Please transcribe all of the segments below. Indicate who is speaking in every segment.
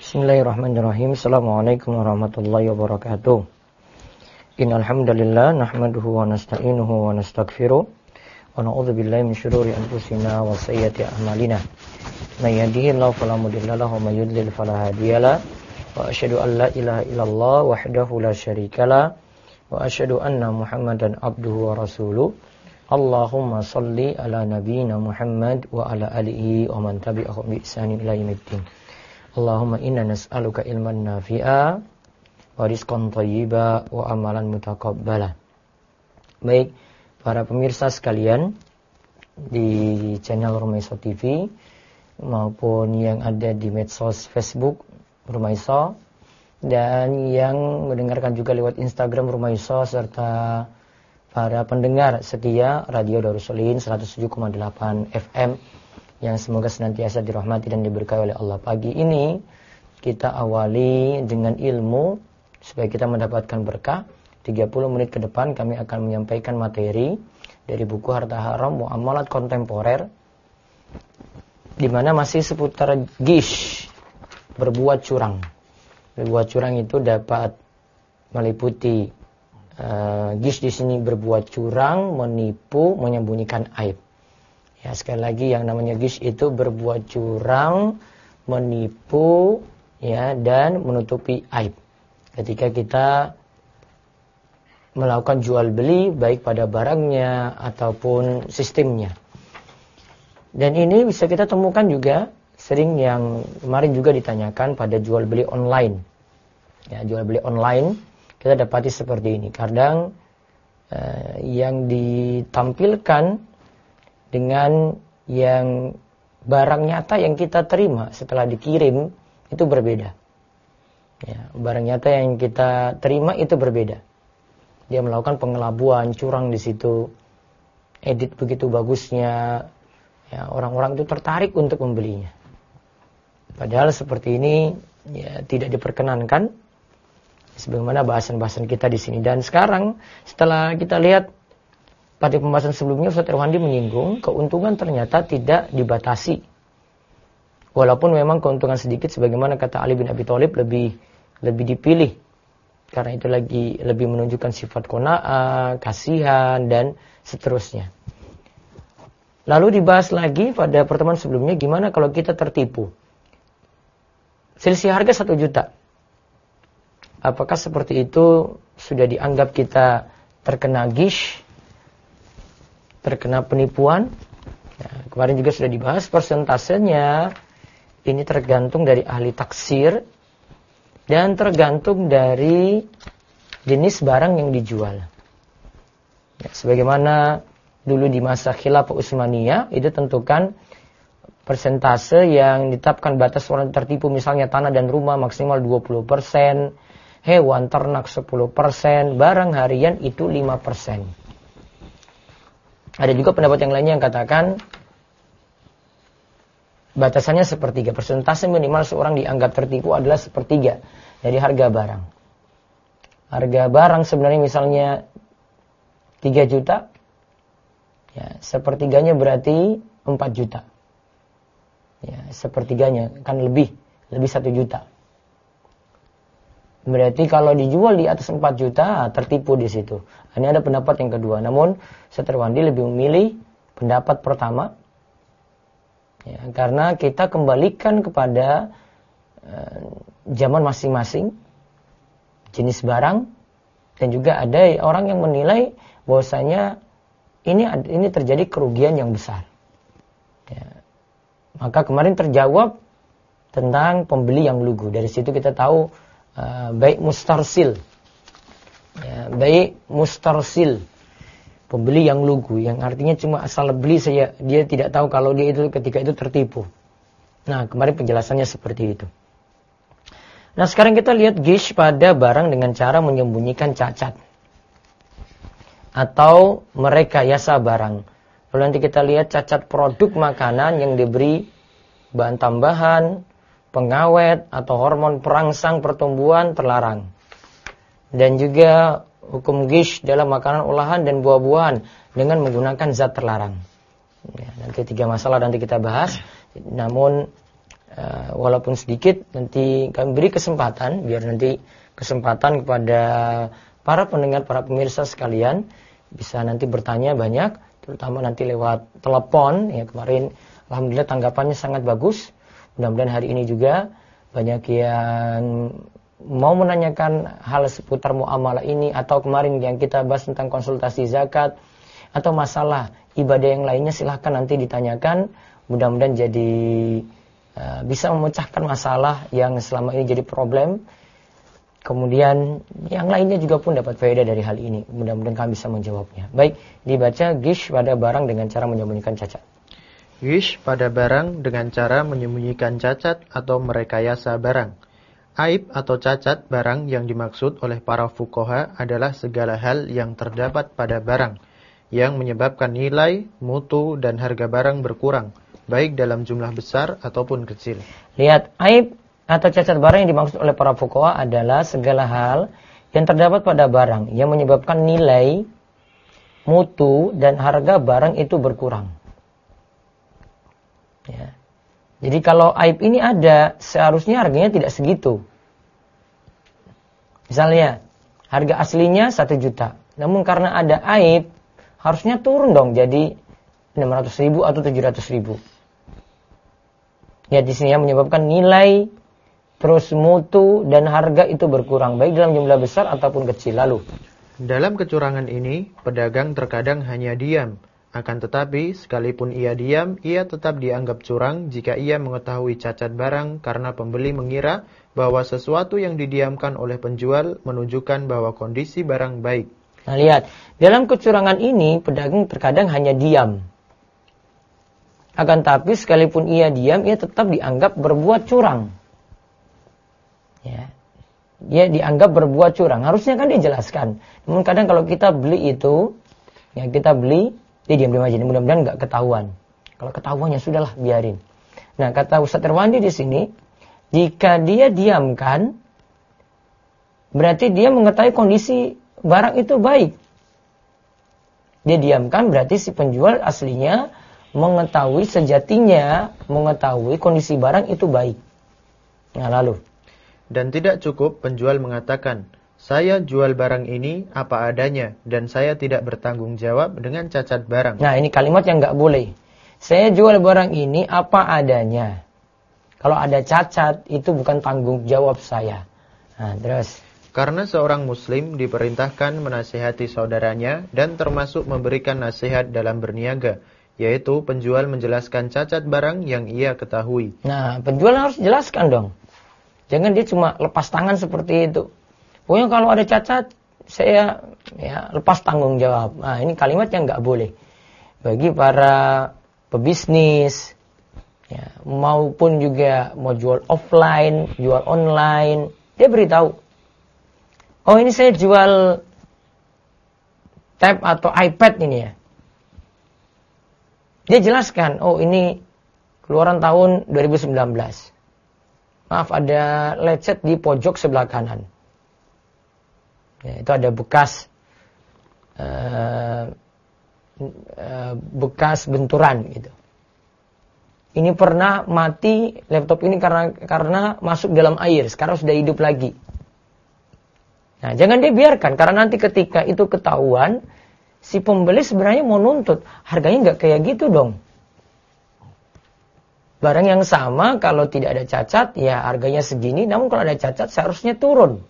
Speaker 1: Bismillahirrahmanirrahim. Assalamualaikum warahmatullahi wabarakatuh. Innal hamdalillah nahmaduhu wa nasta'inuhu wa nastaghfiruh wa na'udzu billahi min shururi anfusina wa sayyiati a'malina. May yahdihillahu fala mudilla lahu wa may yudlil fala hadiyalah. Wa asyhadu an la ilaha illallah wahdahu la syarikalah wa asyhadu anna Muhammadan abduhu wa rasuluh. Allahumma shalli ala nabiyyina Muhammad wa ala alihi wa man tabi'ahum bi ihsanin ila yaumiddin. Allahumma inna nas'aluka ilman nafi'a wa rizqan thayyiba wa amalan mutaqabbala. Baik, para pemirsa sekalian di channel Rumaiso TV maupun yang ada di medsos Facebook Rumaiso dan yang mendengarkan juga lewat Instagram Rumaiso serta para pendengar setia Radio Darussolin 107,8 FM yang semoga senantiasa dirahmati dan diberkahi oleh Allah. Pagi ini kita awali dengan ilmu supaya kita mendapatkan berkah. 30 menit ke depan kami akan menyampaikan materi dari buku Harta Haram Muamalat Kontemporer, di mana masih seputar gish, berbuat curang. Berbuat curang itu dapat meliputi gish di sini berbuat curang, menipu, menyembunyikan aib. Ya, sekali lagi yang namanya gish itu berbuat curang, menipu, ya, dan menutupi aib. Ketika kita melakukan jual beli baik pada barangnya ataupun sistemnya. Dan ini bisa kita temukan juga sering yang kemarin juga ditanyakan pada jual beli online. Ya, jual beli online kita dapati seperti ini. Kadang yang ditampilkan dengan yang barang nyata yang kita terima setelah dikirim itu berbeda. Ya, barang nyata yang kita terima itu berbeda. Dia melakukan pengelabuan, curang di situ, edit begitu bagusnya, ya, orang-orang itu tertarik untuk membelinya. Padahal seperti ini ya, tidak diperkenankan, sebagaimana bahasan-bahasan kita di sini. Dan sekarang setelah kita lihat pada pembahasan sebelumnya, Ustaz Irwandi menyinggung keuntungan ternyata tidak dibatasi. Walaupun memang keuntungan sedikit, sebagaimana kata Ali bin Abi Thalib, lebih dipilih. Karena itu lebih menunjukkan sifat qanaah, kasihan, dan seterusnya. Lalu dibahas lagi pada pertemuan sebelumnya, gimana kalau kita tertipu? Selisih harga 1 juta. Apakah seperti itu sudah dianggap kita terkena gish? Terkena penipuan? Ya, kemarin juga sudah dibahas persentasenya. Ini tergantung dari ahli taksir dan tergantung dari jenis barang yang dijual. Ya, sebagaimana dulu di masa Khilafah Utsmaniyah itu tentukan persentase yang ditetapkan batas orang tertipu, misalnya tanah dan rumah maksimal 20%, hewan ternak 10%, barang harian itu 5%. Ada juga pendapat yang lainnya yang katakan batasannya 1/3. Persentase minimal seorang dianggap tertipu adalah 1/3 dari harga barang. Harga barang sebenarnya misalnya 3 juta, ya, 1/3-nya berarti 4 juta. Ya, 1/3-nya kan lebih 1 juta. Berarti kalau dijual di atas 4 juta, tertipu di situ. Ini ada pendapat yang kedua. Namun, Ustaz Irwandi lebih memilih pendapat pertama. Ya, karena kita kembalikan kepada zaman masing-masing, jenis barang, dan juga ada orang yang menilai bahwasanya ini terjadi kerugian yang besar. Ya. Maka kemarin terjawab tentang pembeli yang lugu. Dari situ kita tahu baik mustarsil, ya, baik mustarsil, pembeli yang lugu, yang artinya cuma asal beli saja, dia tidak tahu kalau dia itu ketika itu tertipu. Nah, kemarin penjelasannya seperti itu. Nah, sekarang kita lihat gish pada barang dengan cara menyembunyikan cacat atau merekayasa barang. Lalu nanti kita lihat cacat produk makanan yang diberi bahan tambahan, pengawet atau hormon perangsang pertumbuhan terlarang. Dan juga hukum gish dalam makanan olahan dan buah-buahan dengan menggunakan zat terlarang. Ya, nanti 3 masalah nanti kita bahas. Namun walaupun sedikit, nanti kami beri kesempatan, biar nanti kesempatan kepada para pendengar, para pemirsa sekalian bisa nanti bertanya banyak, terutama nanti lewat telepon. Ya, kemarin alhamdulillah tanggapannya sangat bagus. Mudah-mudahan hari ini juga banyak yang mau menanyakan hal seputar muamalah ini, atau kemarin yang kita bahas tentang konsultasi zakat atau masalah ibadah yang lainnya, silahkan nanti ditanyakan. Mudah-mudahan jadi bisa memecahkan masalah yang selama ini jadi problem. Kemudian yang lainnya juga pun dapat faedah dari hal ini. Mudah-mudahan kami bisa menjawabnya. Baik, dibaca gish pada barang dengan cara menyembunyikan cacat.
Speaker 2: Gish pada barang dengan cara menyembunyikan cacat atau merekayasa barang. Aib atau cacat barang yang dimaksud oleh para fuqaha adalah segala hal yang terdapat pada barang yang menyebabkan nilai, mutu, dan harga barang berkurang, baik dalam jumlah besar ataupun kecil.
Speaker 1: Lihat, aib atau cacat barang yang dimaksud oleh para fuqaha adalah segala hal yang terdapat pada barang yang menyebabkan nilai, mutu, dan harga barang itu berkurang. Ya. Jadi kalau aib ini ada, seharusnya harganya tidak segitu. Misalnya, harga aslinya 1 juta. Namun karena ada aib, harusnya turun dong jadi 600.000 atau 700.000. Ya, di sini yang menyebabkan nilai, terus mutu, dan harga itu berkurang, baik dalam jumlah besar ataupun kecil. Lalu,
Speaker 2: dalam kecurangan ini, pedagang terkadang hanya diam. Akan tetapi, sekalipun ia diam, ia tetap dianggap curang jika ia mengetahui cacat barang karena pembeli mengira bahwa sesuatu yang didiamkan oleh penjual menunjukkan bahwa kondisi barang baik.
Speaker 1: Nah, lihat, dalam kecurangan ini, pedagang terkadang hanya diam. Akan tetapi, sekalipun ia diam, ia tetap dianggap berbuat curang. Ya. Dia dianggap berbuat curang. Harusnya kan dia jelaskan. Namun kadang kalau kita beli itu, ya kita beli, dia diam-diam aja. Mudah-mudahan nggak ketahuan. Kalau ketahuan ya sudahlah, biarin. Nah, kata Ustaz Irwandi di sini, jika dia diamkan, berarti dia mengetahui kondisi barang itu baik. Dia diamkan berarti si penjual aslinya mengetahui sejatinya, mengetahui kondisi barang itu baik. Nah, lalu.
Speaker 2: Dan tidak cukup penjual mengatakan, saya jual barang ini apa adanya dan saya tidak bertanggung jawab dengan cacat barang.
Speaker 1: Nah, ini kalimat yang nggak boleh. Saya jual barang ini apa adanya. Kalau ada cacat, itu bukan tanggung jawab saya. Nah, terus.
Speaker 2: Karena seorang muslim diperintahkan menasihati saudaranya dan termasuk memberikan nasihat dalam berniaga, yaitu penjual menjelaskan cacat barang yang ia ketahui.
Speaker 1: Nah, penjual harus jelaskan dong. Jangan dia cuma lepas tangan seperti itu. Pokoknya kalau ada cacat, saya lepas tanggung jawab. Nah, ini kalimat yang nggak boleh. Bagi para pebisnis, ya, maupun juga mau jual offline, jual online, dia beritahu. Oh, ini saya jual tab atau iPad ini ya. Dia jelaskan, oh ini keluaran tahun 2019. Maaf, ada lecet di pojok sebelah kanan. Ya, itu ada bekas benturan gitu. Ini pernah mati laptop ini karena masuk dalam air, sekarang sudah hidup lagi. Nah, jangan dibiarkan, karena nanti ketika itu ketahuan, si pembeli sebenarnya mau nuntut, harganya nggak kayak gitu dong. Barang yang sama kalau tidak ada cacat, ya harganya segini, namun kalau ada cacat seharusnya turun.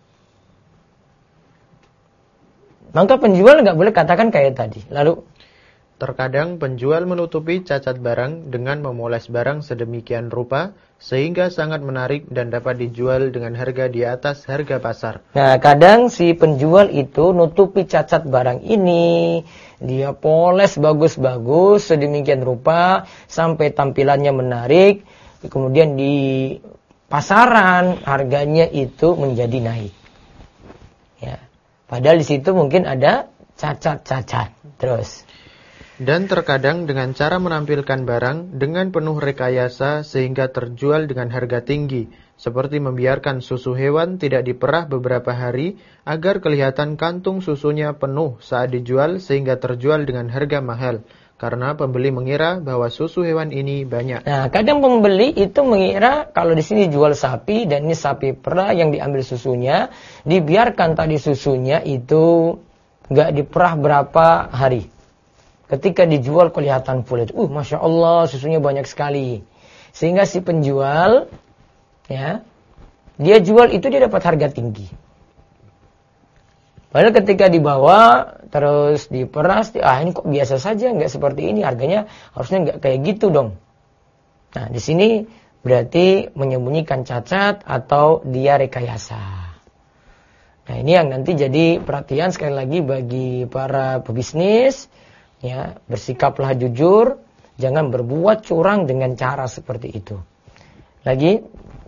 Speaker 1: Maka penjual nggak boleh katakan kayak tadi. Lalu,
Speaker 2: terkadang penjual menutupi cacat barang dengan memoles barang sedemikian rupa sehingga sangat menarik dan dapat dijual dengan harga di atas harga pasar.
Speaker 1: Nah, kadang si penjual itu nutupi cacat barang ini, dia poles bagus-bagus sedemikian rupa sampai tampilannya menarik, kemudian di pasaran harganya itu menjadi naik. Ya. Padahal di situ mungkin ada cacat-cacat. Terus.
Speaker 2: Dan terkadang dengan cara menampilkan barang dengan penuh rekayasa sehingga terjual dengan harga tinggi, seperti membiarkan susu hewan tidak diperah beberapa hari agar kelihatan kantung susunya penuh saat dijual sehingga terjual dengan harga mahal. karena pembeli mengira bahwa susu hewan ini banyak.
Speaker 1: Nah, kadang pembeli itu mengira kalau di sini jual sapi dan ini sapi perah yang diambil susunya, dibiarkan tadi susunya itu nggak diperah berapa hari. Ketika dijual kelihatan full itu, masya Allah susunya banyak sekali. Sehingga si penjual, ya, dia jual itu dia dapat harga tinggi. Padahal ketika dibawa terus diperas, ini kok biasa saja, nggak seperti ini, harganya harusnya nggak kayak gitu dong. Nah, di sini berarti menyembunyikan cacat atau dia rekayasa. Nah, ini yang nanti jadi perhatian sekali lagi bagi para pebisnis, ya, bersikaplah jujur, jangan berbuat curang dengan cara seperti itu. Lagi,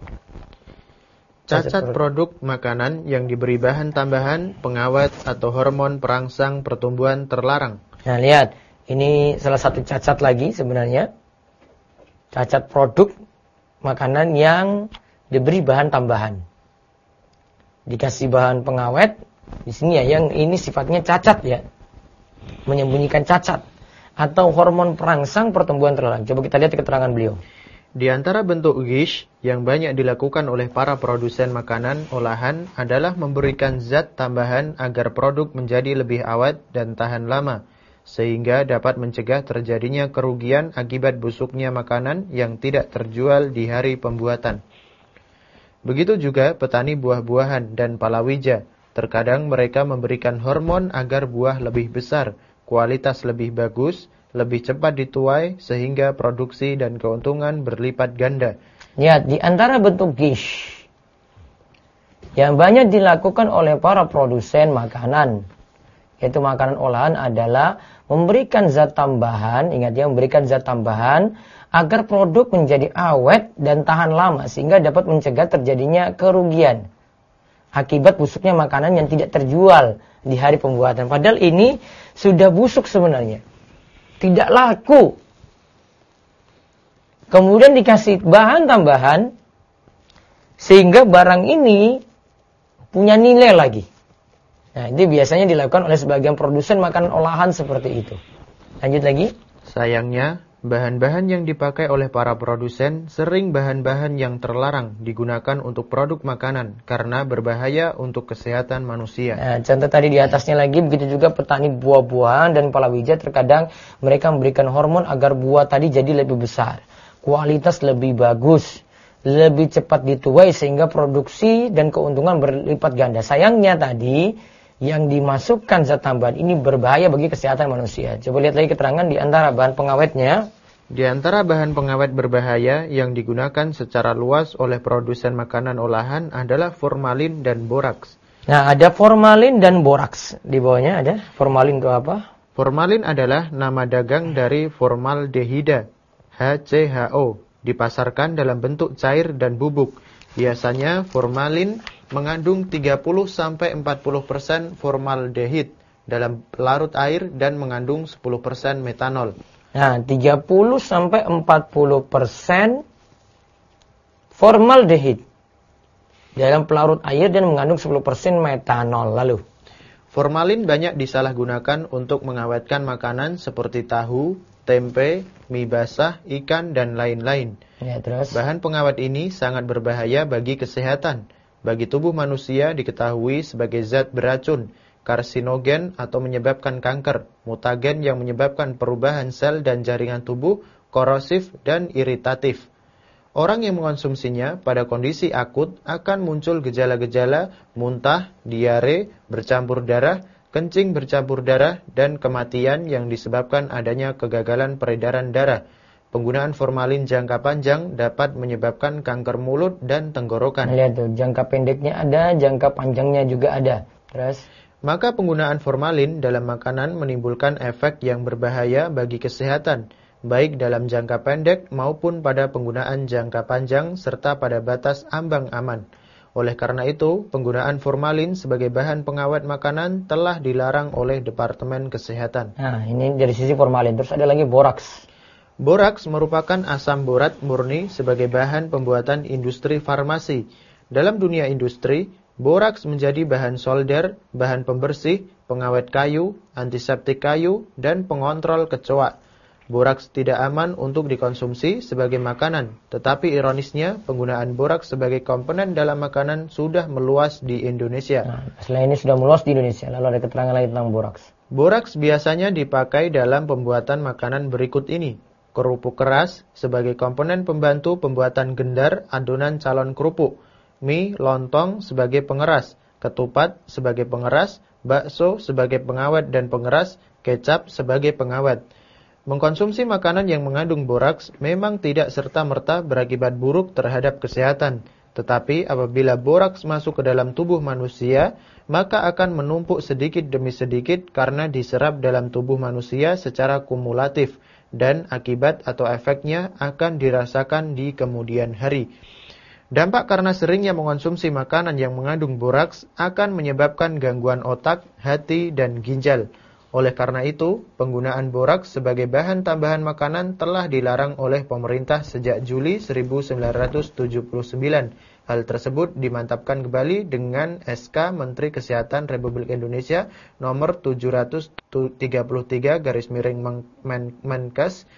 Speaker 2: cacat produk makanan yang diberi bahan tambahan, pengawet, atau hormon perangsang pertumbuhan terlarang.
Speaker 1: Nah, lihat, ini salah satu cacat lagi sebenarnya. Cacat produk makanan yang diberi bahan tambahan. Dikasih bahan pengawet, di sini ya, yang ini sifatnya cacat ya. Menyembunyikan cacat. Atau hormon perangsang pertumbuhan terlarang. Coba kita lihat keterangan beliau.
Speaker 2: Di antara bentuk ghish yang banyak dilakukan oleh para produsen makanan olahan adalah memberikan zat tambahan agar produk menjadi lebih awet dan tahan lama, sehingga dapat mencegah terjadinya kerugian akibat busuknya makanan yang tidak terjual di hari pembuatan. Begitu juga petani buah-buahan dan palawija. Terkadang mereka memberikan hormon agar buah lebih besar, kualitas lebih bagus, lebih cepat dituai sehingga produksi dan keuntungan berlipat ganda.
Speaker 1: Ya, di antara bentuk ghish yang banyak dilakukan oleh para produsen makanan, yaitu makanan olahan, adalah memberikan zat tambahan, ingat ya, memberikan zat tambahan agar produk menjadi awet dan tahan lama sehingga dapat mencegah terjadinya kerugian akibat busuknya makanan yang tidak terjual di hari pembuatan. Padahal ini sudah busuk sebenarnya, tidak laku. Kemudian dikasih bahan tambahan sehingga barang ini punya nilai lagi. Nah, ini biasanya dilakukan oleh sebagian produsen makanan olahan seperti itu. Lanjut lagi.
Speaker 2: Sayangnya, bahan-bahan yang dipakai oleh para produsen sering bahan-bahan yang terlarang digunakan untuk produk makanan karena berbahaya untuk kesehatan manusia.
Speaker 1: Nah, contoh tadi di atasnya lagi, begitu juga petani buah-buahan dan palawija, terkadang mereka memberikan hormon agar buah tadi jadi lebih besar, kualitas lebih bagus, lebih cepat dituai sehingga produksi dan keuntungan berlipat ganda. Sayangnya tadi yang dimasukkan zat tambahan ini berbahaya bagi kesehatan manusia. Coba lihat lagi keterangan di antara bahan pengawetnya.
Speaker 2: Di antara bahan pengawet berbahaya yang digunakan secara luas oleh produsen makanan olahan adalah formalin dan boraks.
Speaker 1: Nah, ada formalin dan boraks. Di bawahnya ada formalin itu apa?
Speaker 2: Formalin adalah nama dagang dari formaldehida, HCHO, dipasarkan dalam bentuk cair dan bubuk. Biasanya formalin mengandung 30-40% formaldehid dalam larut air dan mengandung 10% metanol.
Speaker 1: Nah, 30-40% formaldehid dalam pelarut air dan mengandung 10% metanol. Lalu,
Speaker 2: formalin banyak disalahgunakan untuk mengawetkan makanan seperti tahu, tempe, mie basah, ikan, dan lain-lain.
Speaker 1: ya, terus.
Speaker 2: Bahan pengawet ini sangat berbahaya bagi kesehatan. Bagi tubuh manusia diketahui sebagai zat beracun, karsinogen atau menyebabkan kanker, mutagen yang menyebabkan perubahan sel dan jaringan tubuh, korosif dan iritatif. Orang yang mengonsumsinya pada kondisi akut akan muncul gejala-gejala muntah, diare, bercampur darah, kencing bercampur darah, dan kematian yang disebabkan adanya kegagalan peredaran darah. Penggunaan formalin jangka panjang dapat menyebabkan kanker mulut dan tenggorokan.
Speaker 1: Lihat tuh, jangka pendeknya ada, jangka panjangnya juga ada. Terus,
Speaker 2: maka penggunaan formalin dalam makanan menimbulkan efek yang berbahaya bagi kesehatan, baik dalam jangka pendek maupun pada penggunaan jangka panjang serta pada batas ambang aman. Oleh karena itu, penggunaan formalin sebagai bahan pengawet makanan telah dilarang oleh Departemen Kesehatan.
Speaker 1: nah ini dari sisi formalin. Terus ada lagi boraks.
Speaker 2: Boraks merupakan asam borat murni sebagai bahan pembuatan industri farmasi. Dalam dunia industri, boraks menjadi bahan solder, bahan pembersih, pengawet kayu, antiseptik kayu, dan pengontrol kecoa. Boraks tidak aman untuk dikonsumsi sebagai makanan, tetapi ironisnya penggunaan boraks sebagai komponen dalam makanan sudah meluas di Indonesia.
Speaker 1: Nah, selain ini sudah meluas di Indonesia. Lalu ada keterangan lain tentang boraks.
Speaker 2: Boraks biasanya dipakai dalam pembuatan makanan berikut ini. Kerupuk keras sebagai komponen pembantu pembuatan gendar adonan calon kerupuk. Mie, lontong sebagai pengeras. Ketupat sebagai pengeras. Bakso sebagai pengawet dan pengeras. Kecap sebagai pengawet. Mengkonsumsi makanan yang mengandung boraks memang tidak serta-merta berakibat buruk terhadap kesehatan. Tetapi apabila boraks masuk ke dalam tubuh manusia, maka akan menumpuk sedikit demi sedikit karena diserap dalam tubuh manusia secara kumulatif. Dan akibat atau efeknya akan dirasakan di kemudian hari. Dampak karena seringnya mengkonsumsi makanan yang mengandung boraks akan menyebabkan gangguan otak, hati, dan ginjal. Oleh karena itu, penggunaan boraks sebagai bahan tambahan makanan telah dilarang oleh pemerintah sejak Juli 1979. Hal tersebut dimantapkan kembali dengan SK Menteri Kesehatan Republik Indonesia nomor 733/Menkes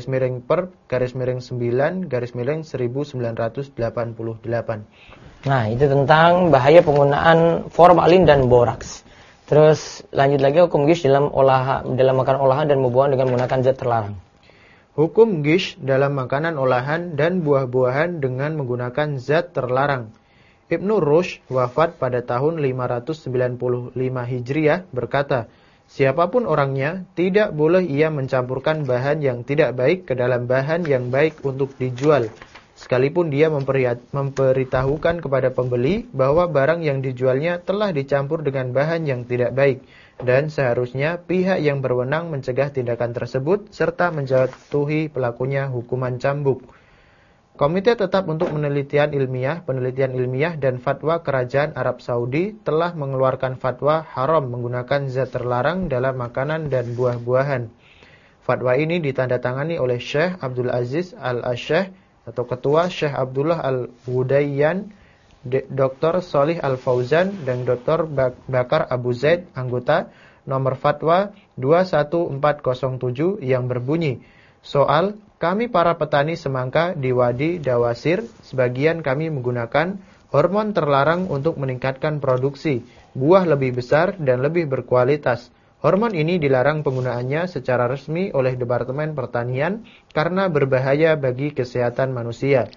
Speaker 2: /9/1988.
Speaker 1: Nah, itu tentang bahaya penggunaan formalin dan boraks. Terus lanjut lagi hukum gish dalam makanan olahan dan buah-buahan dengan menggunakan zat terlarang.
Speaker 2: Hukum gish dalam makanan olahan dan buah-buahan dengan menggunakan zat terlarang. Ibnu Rushd wafat pada tahun 595 Hijriah berkata, siapapun orangnya tidak boleh ia mencampurkan bahan yang tidak baik ke dalam bahan yang baik untuk dijual. Sekalipun dia memberitahukan kepada pembeli bahwa barang yang dijualnya telah dicampur dengan bahan yang tidak baik. Dan seharusnya pihak yang berwenang mencegah tindakan tersebut serta menjatuhi pelakunya hukuman cambuk. Komite Tetap untuk Penelitian Ilmiah dan Fatwa Kerajaan Arab Saudi telah mengeluarkan fatwa haram menggunakan zat terlarang dalam makanan dan buah-buahan. Fatwa ini ditandatangani oleh Syekh Abdul Aziz Al-Asyeh atau Ketua Syekh Abdullah Al-Hudayyan, Dr. Sholih Al-Fauzan, dan Dr. Bakar Abu Zaid, anggota, nomor fatwa 21407 yang berbunyi, soal, kami para petani semangka di Wadi Dawasir, sebagian kami menggunakan hormon terlarang untuk meningkatkan produksi, buah lebih besar dan lebih berkualitas. Hormon ini dilarang penggunaannya secara resmi oleh Departemen Pertanian karena berbahaya bagi kesehatan manusia.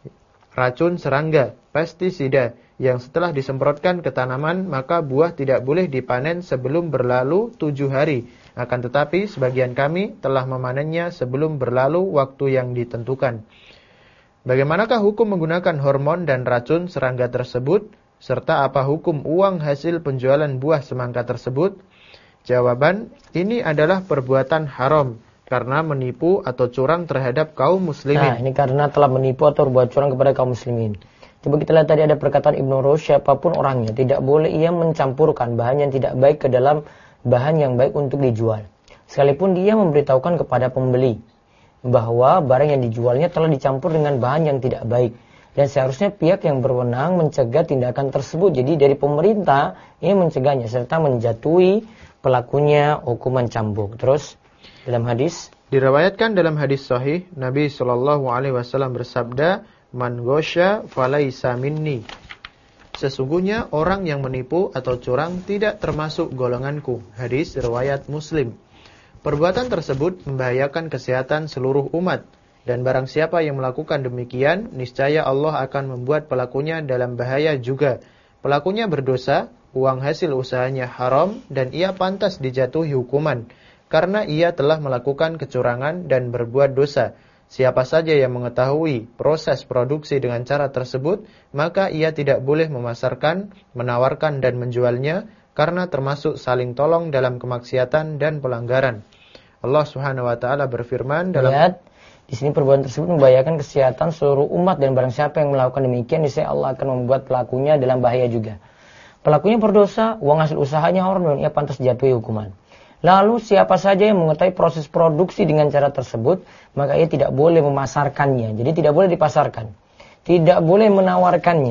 Speaker 2: Racun serangga, pestisida, yang setelah disemprotkan ke tanaman maka buah tidak boleh dipanen sebelum berlalu 7 hari. Akan tetapi sebagian kami telah memanennya sebelum berlalu waktu yang ditentukan. Bagaimanakah hukum menggunakan hormon dan racun serangga tersebut? Serta apa hukum uang hasil penjualan buah semangka tersebut? Jawaban, ini adalah perbuatan haram karena menipu atau curang terhadap kaum muslimin.
Speaker 1: Nah, ini karena telah menipu atau berbuat curang kepada kaum muslimin. Coba kita lihat tadi ada perkataan Ibnu Rushd, siapapun orangnya tidak boleh ia mencampurkan bahan yang tidak baik ke dalam bahan yang baik untuk dijual. Sekalipun dia memberitahukan kepada pembeli bahwa barang yang dijualnya telah dicampur dengan bahan yang tidak baik. Dan seharusnya pihak yang berwenang mencegah tindakan tersebut. Jadi dari pemerintah ini mencegahnya serta menjatuhi pelakunya hukuman cambuk. Terus dalam hadis
Speaker 2: diriwayatkan dalam hadis sahih Nabi SAW bersabda, man ghosya falaisa minni. Sesungguhnya orang yang menipu atau curang tidak termasuk golonganku. Hadis riwayat Muslim. Perbuatan tersebut membahayakan kesehatan seluruh umat. Dan barang siapa yang melakukan demikian, niscaya Allah akan membuat pelakunya dalam bahaya juga. Pelakunya berdosa, uang hasil usahanya haram, dan ia pantas dijatuhi hukuman. Karena ia telah melakukan kecurangan dan berbuat dosa. Siapa saja yang mengetahui proses produksi dengan cara tersebut, maka ia tidak boleh memasarkan, menawarkan, dan menjualnya, karena termasuk saling tolong dalam kemaksiatan dan pelanggaran. Allah Subhanahu wa Ta'ala berfirman dalam...
Speaker 1: Lihat, di sini perbuatan tersebut membahayakan kesehatan seluruh umat, dan barang siapa yang melakukan demikian, niscaya Allah akan membuat pelakunya dalam bahaya juga. Pelakunya berdosa, uang hasil usahanya haram, dan ia pantas jatuhi hukuman. Lalu siapa saja yang mengetahui proses produksi dengan cara tersebut, maka ia tidak boleh memasarkannya. Jadi tidak boleh dipasarkan, tidak boleh menawarkannya,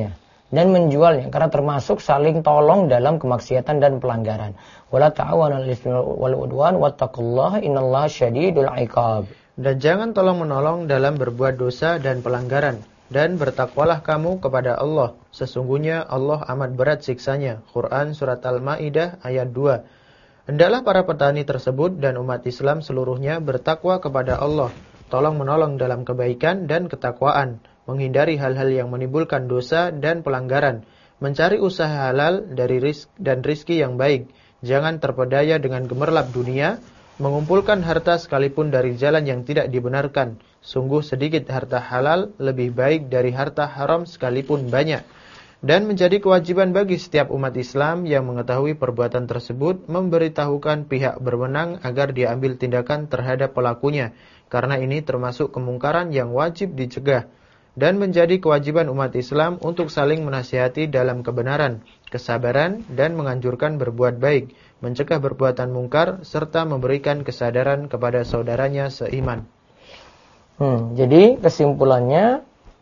Speaker 1: dan menjualnya, karena termasuk saling tolong dalam kemaksiatan dan pelanggaran. Wala ta'awanu 'alal itsmi wal 'udwan wattaqullaha innallaha syadidul 'iqab.
Speaker 2: Dan jangan tolong-menolong dalam berbuat dosa dan pelanggaran. Dan bertakwalah kamu kepada Allah. Sesungguhnya Allah amat berat siksanya. Quran Surat Al-Ma'idah ayat 2. Hendaklah para petani tersebut dan umat Islam seluruhnya bertakwa kepada Allah. Tolong-menolong dalam kebaikan dan ketakwaan. Menghindari hal-hal yang menimbulkan dosa dan pelanggaran. Mencari usaha halal dari rizki yang baik. Jangan terpedaya dengan gemerlap dunia. Mengumpulkan harta sekalipun dari jalan yang tidak dibenarkan. Sungguh sedikit harta halal lebih baik dari harta haram sekalipun banyak. Dan menjadi kewajiban bagi setiap umat Islam yang mengetahui perbuatan tersebut memberitahukan pihak berwenang agar dia ambil tindakan terhadap pelakunya. Karena ini termasuk kemungkaran yang wajib dicegah. Dan menjadi kewajiban umat Islam untuk saling menasihati dalam kebenaran, kesabaran, dan menganjurkan berbuat baik, mencegah perbuatan mungkar, serta memberikan kesadaran kepada saudaranya seiman.
Speaker 1: Jadi kesimpulannya,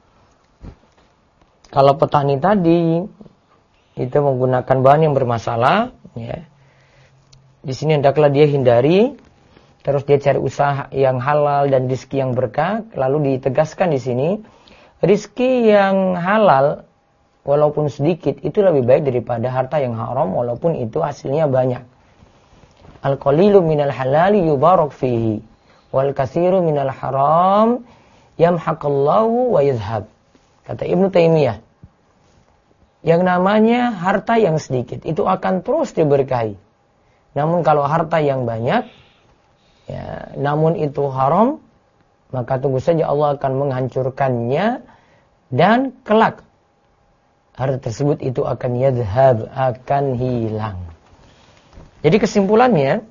Speaker 1: kalau petani tadi itu menggunakan bahan yang bermasalah, ya, di sini hendaklah dia hindari, terus dia cari usaha yang halal dan rezeki yang berkah. Lalu ditegaskan di sini, rezeki yang halal walaupun sedikit itu lebih baik daripada harta yang haram walaupun itu hasilnya banyak. Al-qalilu minal halali yubarak fihi wal katsiru minal haram yamhaqallahu wa yadhhab. Kata Ibnu Taimiyah, yang namanya harta yang sedikit itu akan terus diberkahi. Namun kalau harta yang banyak, ya, namun itu haram, maka tunggu saja Allah akan menghancurkannya dan kelak harta tersebut itu akan yadhhab, akan hilang. Jadi kesimpulannya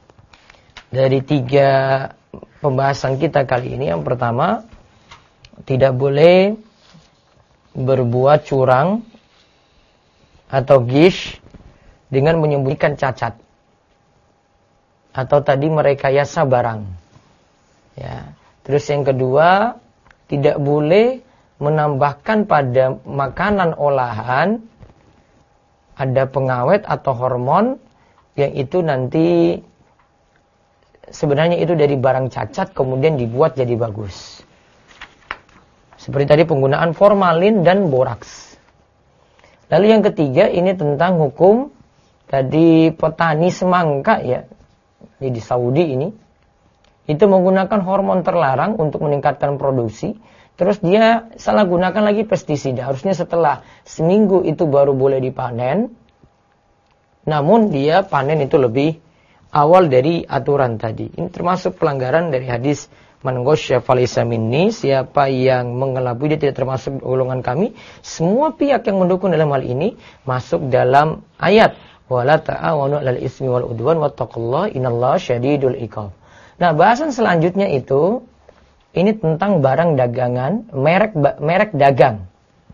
Speaker 1: dari 3 pembahasan kita kali ini, yang pertama, tidak boleh berbuat curang atau gish dengan menyembunyikan cacat atau tadi merekayasa barang. Ya. Terus yang kedua, tidak boleh menambahkan pada makanan olahan ada pengawet atau hormon yang itu nanti sebenarnya itu dari barang cacat kemudian dibuat jadi bagus. Seperti tadi penggunaan formalin dan boraks. Lalu yang ketiga ini tentang hukum tadi petani semangka, ya, di Saudi ini itu menggunakan hormon terlarang untuk meningkatkan produksi. Terus dia salah gunakan lagi pestisida. Harusnya setelah seminggu itu baru boleh dipanen. Namun dia panen itu lebih awal dari aturan tadi. Ini termasuk pelanggaran dari hadis man ghasya falaysa minni, siapa yang mengelabui dia tidak termasuk golongan kami. Semua pihak yang mendukung dalam hal ini masuk dalam ayat wala ta'awanu 'alal itsmi wal 'udwan wattaqullaha innallaha syadidul 'iqab. Nah, bahasan selanjutnya itu ini tentang barang dagangan, merek dagang.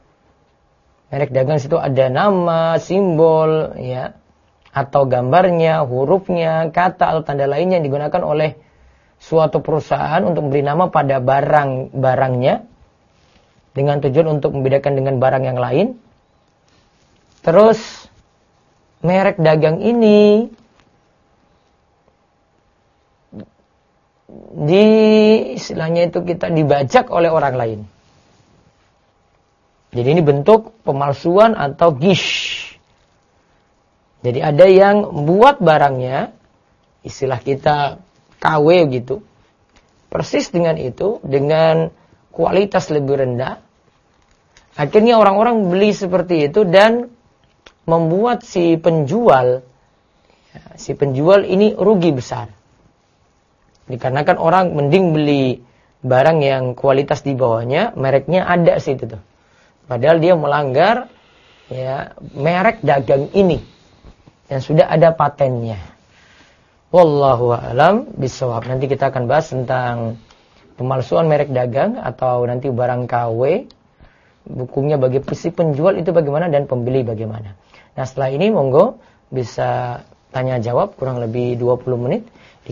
Speaker 1: Merek dagang itu ada nama, simbol, ya, atau gambarnya, hurufnya, kata atau tanda lainnya yang digunakan oleh suatu perusahaan untuk memberi nama pada barangnya dengan tujuan untuk membedakan dengan barang yang lain. Terus merek dagang ini istilahnya itu kita dibajak oleh orang lain. Jadi ini bentuk pemalsuan atau ghish. Jadi ada yang buat barangnya, istilah kita KW gitu, persis dengan itu, dengan kualitas lebih rendah. Akhirnya orang-orang beli seperti itu dan membuat si penjual ini rugi besar. Dikarenakan orang mending beli barang yang kualitas di bawahnya, mereknya ada situ tuh. Padahal dia melanggar, ya, merek dagang ini yang sudah ada patennya. Wallahu a'lam bishawab. Nanti kita akan bahas tentang pemalsuan merek dagang atau nanti barang KW. Hukumnya bagi si penjual itu bagaimana dan pembeli bagaimana. Nah, setelah ini monggo bisa tanya jawab kurang lebih 20 menit di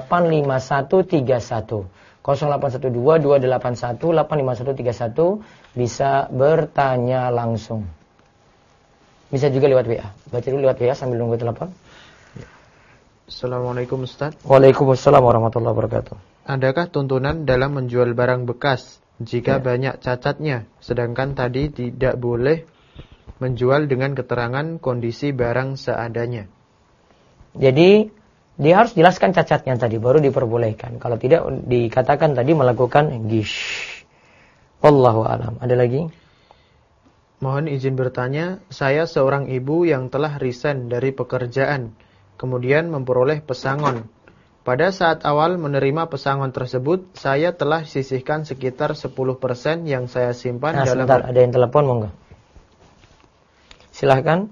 Speaker 1: 0812-281-85131. 0812-281-85131. bisa bertanya langsung. Bisa juga lewat WA. Baca dulu lewat WA sambil nunggu telepon.
Speaker 2: Assalamualaikum Ustaz.
Speaker 1: Waalaikumsalam warahmatullahi wabarakatuh.
Speaker 2: Adakah tuntunan dalam menjual barang bekas jika banyak cacatnya, sedangkan tadi tidak boleh menjual dengan keterangan kondisi barang seadanya?
Speaker 1: Jadi dia harus jelaskan cacatnya tadi baru diperbolehkan. Kalau tidak dikatakan tadi melakukan gish. Wallahu a'lam. Ada lagi?
Speaker 2: Mohon izin bertanya, saya seorang ibu yang telah resign dari pekerjaan, kemudian memperoleh pesangon. Pada saat awal menerima pesangon tersebut, saya telah sisihkan sekitar 10% yang saya simpan dalam...
Speaker 1: Sebentar, ada yang telepon, monggo. Silahkan.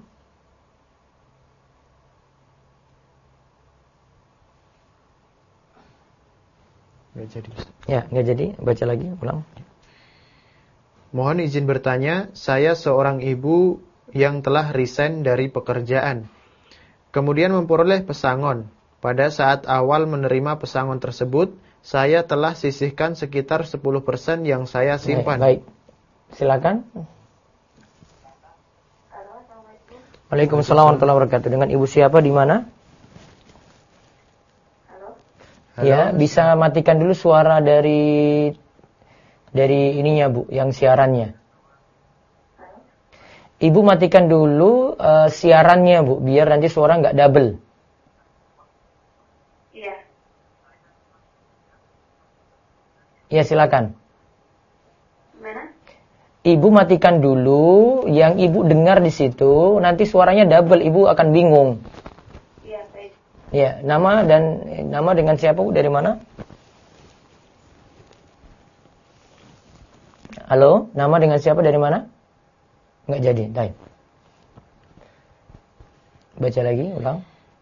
Speaker 2: Nggak jadi.
Speaker 1: Ya, nggak jadi. Baca lagi, ulang.
Speaker 2: Mohon izin bertanya, saya seorang ibu yang telah resign dari pekerjaan, kemudian memperoleh pesangon. Pada saat awal menerima pesangon tersebut, saya telah sisihkan sekitar 10% yang saya simpan.
Speaker 1: Baik. Silakan. Waalaikumsalam warahmatullahi wabarakatuh. Dengan ibu siapa di mana?
Speaker 2: Halo.
Speaker 1: Ya, bisa matikan dulu suara dari ininya Bu, yang siarannya. Ibu matikan dulu siarannya Bu, biar nanti suara nggak double.
Speaker 3: Iya.
Speaker 1: Ya silakan.
Speaker 3: Mana?
Speaker 1: Ibu matikan dulu, yang ibu dengar di situ, nanti suaranya double, ibu akan bingung.
Speaker 3: Iya, baik.
Speaker 1: Ya, nama dengan siapa Bu, dari mana? Halo, nama dengan siapa dari mana? Nggak jadi, baik. Baca lagi, ulang.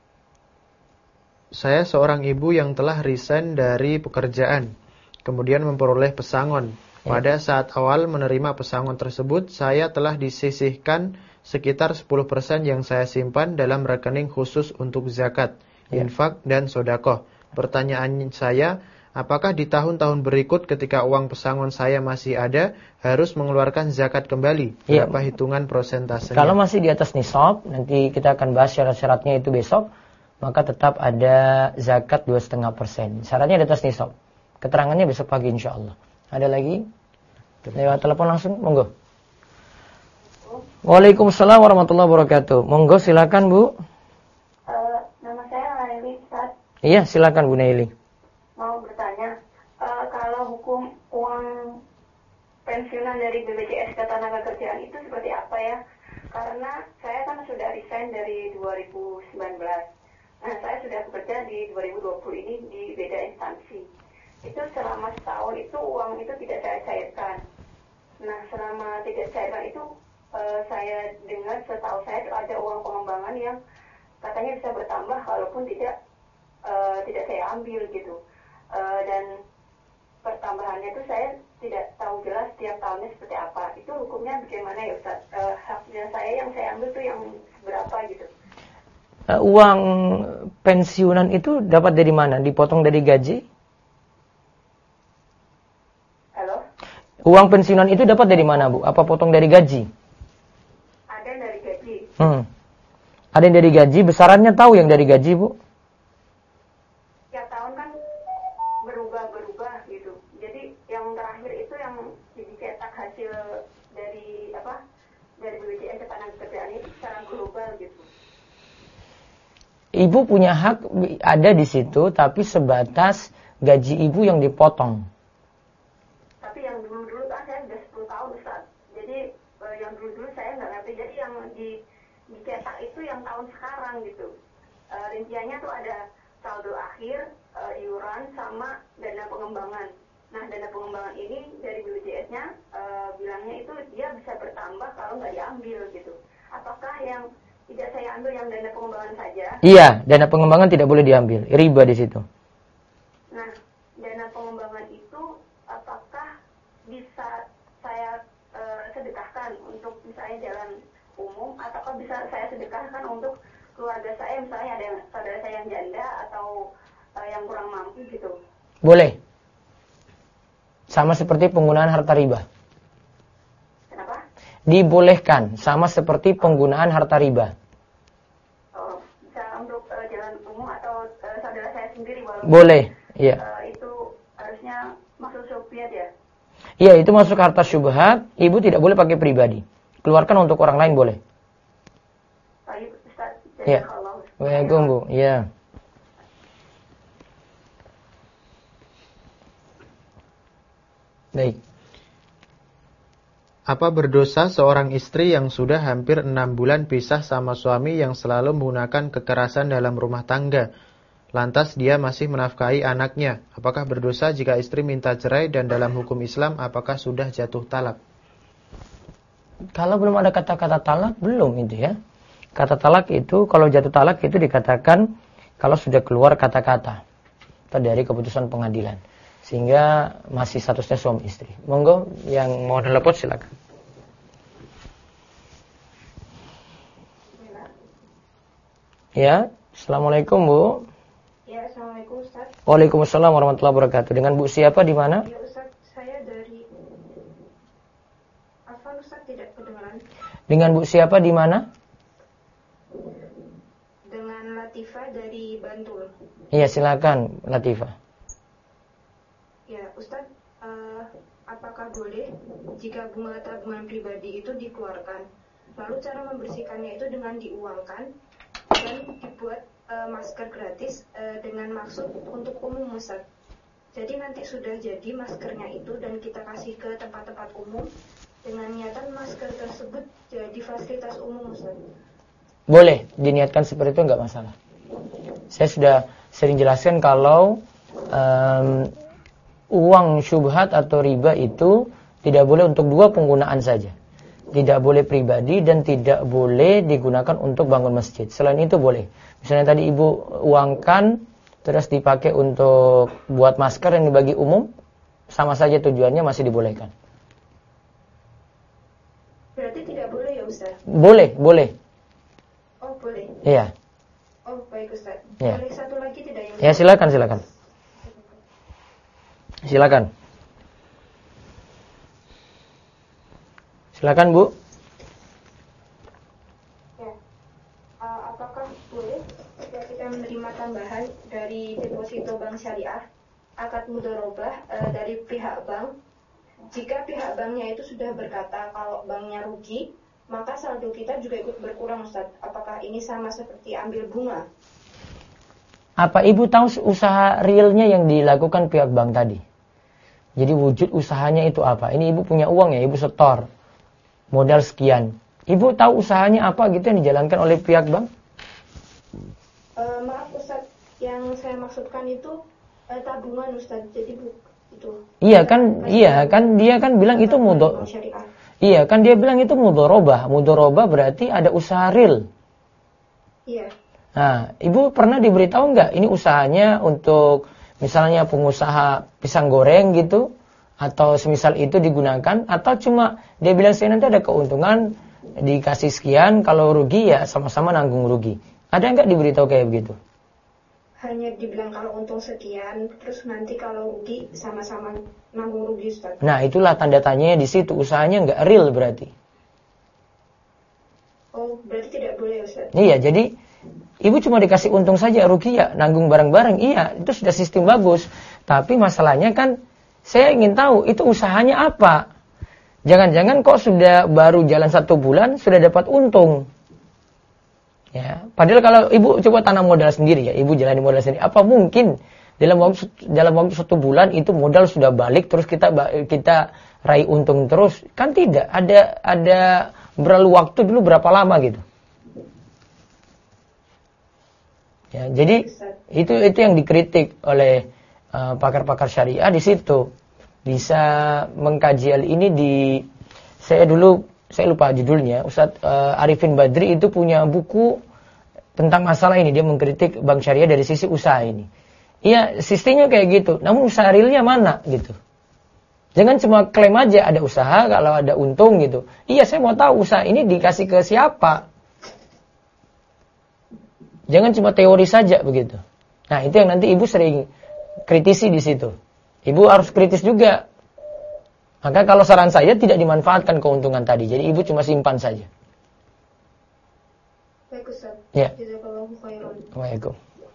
Speaker 2: Saya seorang ibu yang telah resign dari pekerjaan, kemudian memperoleh pesangon. Pada saat awal menerima pesangon tersebut, saya telah disisihkan sekitar 10% yang saya simpan dalam rekening khusus untuk zakat, infak, dan sedekah. Pertanyaan saya, apakah di tahun-tahun berikut ketika uang pesangon saya masih ada, harus mengeluarkan zakat kembali? Berapa hitungan prosentasenya?
Speaker 1: Kalau masih di atas nisab, nanti kita akan bahas syarat-syaratnya itu besok, maka tetap ada zakat 2,5%. Syaratnya di atas nisab. Keterangannya besok pagi insya Allah. Ada lagi? Lewat telepon langsung, monggo. Waalaikumsalam warahmatullahi wabarakatuh. Monggo silakan Bu.
Speaker 3: Nama saya Naili, Ustaz.
Speaker 1: Iya, silakan Bu Naili.
Speaker 3: Mau bertanya, kalau hukum uang pensiunan dari BPJS Ketenagakerjaan itu seperti apa ya? Karena saya kan sudah resign dari 2019. Nah, saya sudah bekerja di 2020 ini di beda instansi. Itu selama setahun itu uang itu tidak saya cairkan. Nah, selama tidak cairkan itu saya dengar, setahu saya itu ada uang pengembangan yang katanya bisa bertambah walaupun tidak saya ambil gitu. Dan pertambahannya itu saya tidak tahu jelas tiap tahunnya seperti apa. Itu hukumnya bagaimana ya Ustaz? Haknya saya yang saya ambil itu yang berapa gitu?
Speaker 1: Uang pensiunan itu dapat dari mana? Dipotong dari gaji?
Speaker 3: Halo?
Speaker 1: Uang pensiunan itu dapat dari mana Bu? Apa potong dari gaji?
Speaker 3: Ada yang dari gaji.
Speaker 1: Ada yang dari gaji, besarannya tahu yang dari gaji Bu?
Speaker 3: Tiap tahun kan berubah gitu. Jadi yang terakhir itu yang dicetak hasil dari BPJS Ketenagakerjaan itu secara global gitu.
Speaker 1: Ibu punya hak ada di situ, tapi sebatas gaji ibu yang dipotong.
Speaker 3: Tapi yang dulu-dulu kan saya sudah 10 tahun Ustaz. Jadi yang dulu-dulu saya nggak ngerti. Jadi yang dicetak itu yang tahun sekarang gitu. Rinciannya tuh ada saldo akhir, iuran, sama dana pengembangan. Nah, dana pengembangan ini dari BPJS-nya bilangnya itu dia bisa bertambah kalau nggak diambil gitu. Apakah yang tidak saya ambil yang dana pengembangan saja?
Speaker 1: Iya, dana pengembangan tidak boleh diambil, riba di situ.
Speaker 3: Nah, dana pengembangan itu apakah bisa saya sedekahkan untuk misalnya jalan umum, ataukah bisa saya sedekahkan untuk keluarga saya, misalnya ada saudara saya yang janda atau yang kurang mampu gitu?
Speaker 1: Boleh. Sama seperti penggunaan harta riba. dibolehkan, sama seperti penggunaan harta riba.
Speaker 3: Oh, bisa untuk jalan umum atau saudara saya sendiri walaupun
Speaker 1: Boleh, iya.
Speaker 3: Itu harusnya masuk syubhat ya?
Speaker 1: Iya, itu masuk harta syubhat, ibu tidak boleh pakai pribadi. Keluarkan untuk orang lain boleh.
Speaker 3: Baik, Ustaz.
Speaker 1: Iya. Waalaikumsalam, Bu. Iya. Baik.
Speaker 2: Apa berdosa seorang istri yang sudah hampir 6 bulan pisah sama suami yang selalu menggunakan kekerasan dalam rumah tangga? Lantas dia masih menafkahi anaknya. Apakah berdosa jika istri minta cerai dan dalam hukum Islam apakah sudah jatuh talak?
Speaker 1: Kalau belum ada kata-kata talak, belum itu ya. Kata talak itu, kalau jatuh talak itu dikatakan kalau sudah keluar kata-kata dari keputusan pengadilan. Sehingga masih statusnya suami istri. Monggo yang mau telepon silakan. Ya, Assalamualaikum Bu.
Speaker 3: Ya, Assalamualaikum Ustaz.
Speaker 1: Waalaikumsalam warahmatullahi wabarakatuh. Dengan Bu siapa di mana?
Speaker 3: Ya Ustaz, saya dari apa Ustaz tidak kedengaran?
Speaker 1: Dengan Bu siapa di mana?
Speaker 3: Dengan Latifah dari Bantul.
Speaker 1: Iya, silakan Latifah.
Speaker 3: Ya, Ustaz, apakah boleh jika bunga tabungan pribadi itu dikeluarkan, lalu cara membersihkannya itu dengan diuangkan dan dibuat masker gratis dengan maksud untuk umum, Ustaz. Jadi nanti sudah jadi maskernya itu dan kita kasih ke tempat-tempat umum dengan niatan masker tersebut jadi fasilitas umum, Ustaz.
Speaker 1: Boleh diniatkan seperti itu, enggak masalah. Saya sudah sering jelaskan kalau uang syubhat atau riba itu tidak boleh untuk dua penggunaan saja. Tidak boleh pribadi dan tidak boleh digunakan untuk bangun masjid. Selain itu boleh. Misalnya tadi ibu uangkan terus dipakai untuk buat masker yang dibagi umum, sama saja tujuannya masih dibolehkan.
Speaker 3: Berarti tidak boleh ya Ustaz?
Speaker 1: Boleh, boleh.
Speaker 3: Oh boleh.
Speaker 1: Iya.
Speaker 3: Oh baik Ustaz.
Speaker 1: Ya.
Speaker 3: Boleh satu lagi tidak ya Ustaz?
Speaker 1: Ya silakan, silakan. Silakan. Silakan Bu.
Speaker 3: Ya. Apakah boleh jika kita menerima tambahan dari deposito bank syariah akad mudharabah dari pihak bank? Jika pihak banknya itu sudah berkata kalau banknya rugi, maka saldo kita juga ikut berkurang Ustaz. Apakah ini sama seperti ambil bunga?
Speaker 1: Apa Ibu tahu usaha realnya yang dilakukan pihak bank tadi? Jadi wujud usahanya itu apa? Ini Ibu punya uang ya, Ibu setor modal sekian. Ibu tahu usahanya apa gitu yang dijalankan oleh pihak bank?
Speaker 3: Maaf Ustaz, yang saya maksudkan itu tabungan Ustaz. Jadi itu.
Speaker 1: Iya kan dia kan bilang itu Iya kan dia bilang itu mudharabah. Mudharabah berarti ada usaha real.
Speaker 3: Iya.
Speaker 1: Nah, Ibu pernah diberitahu nggak ini usahanya untuk misalnya pengusaha pisang goreng gitu, atau semisal itu digunakan, atau cuma dia bilang saya nanti ada keuntungan dikasih sekian, kalau rugi ya sama-sama nanggung rugi. Ada nggak diberitahu kayak begitu?
Speaker 3: Hanya dibilang kalau untung sekian, terus nanti kalau rugi sama-sama nanggung rugi Ustaz.
Speaker 1: Nah itulah tanda tanyanya di situ, usahanya nggak real berarti.
Speaker 3: Oh berarti tidak boleh Ustaz.
Speaker 1: Iya, jadi Ibu cuma dikasih untung saja, rugi ya nanggung bareng-bareng. Iya, itu sudah sistem bagus. Tapi masalahnya kan saya ingin tahu itu usahanya apa. Jangan-jangan kok sudah baru jalan 1 bulan sudah dapat untung. Ya, padahal kalau Ibu coba tanam modal sendiri ya, Ibu jalani modal sendiri. Apa mungkin dalam waktu 1 bulan itu modal sudah balik terus kita raih untung terus? Kan tidak. Ada berlalu waktu dulu berapa lama gitu. Ya, jadi itu yang dikritik oleh pakar-pakar syariah di situ. Bisa mengkaji hal ini saya lupa judulnya. Ustadz Arifin Badri itu punya buku tentang masalah ini. Dia mengkritik bank syariah dari sisi usaha ini. Iya, sistemnya kayak gitu. Namun usaha realnya mana gitu. Jangan cuma klaim aja ada usaha kalau ada untung gitu. Iya, saya mau tahu usaha ini dikasih ke siapa. Jangan cuma teori saja begitu. Nah, itu yang nanti Ibu sering kritisi di situ. Ibu harus kritis juga. Maka kalau saran saya tidak dimanfaatkan keuntungan tadi. Jadi ibu cuma simpan saja.
Speaker 3: Baik Ustaz.
Speaker 1: Ya.
Speaker 3: Jazakallahu khairan.
Speaker 1: Waalaikumsalam.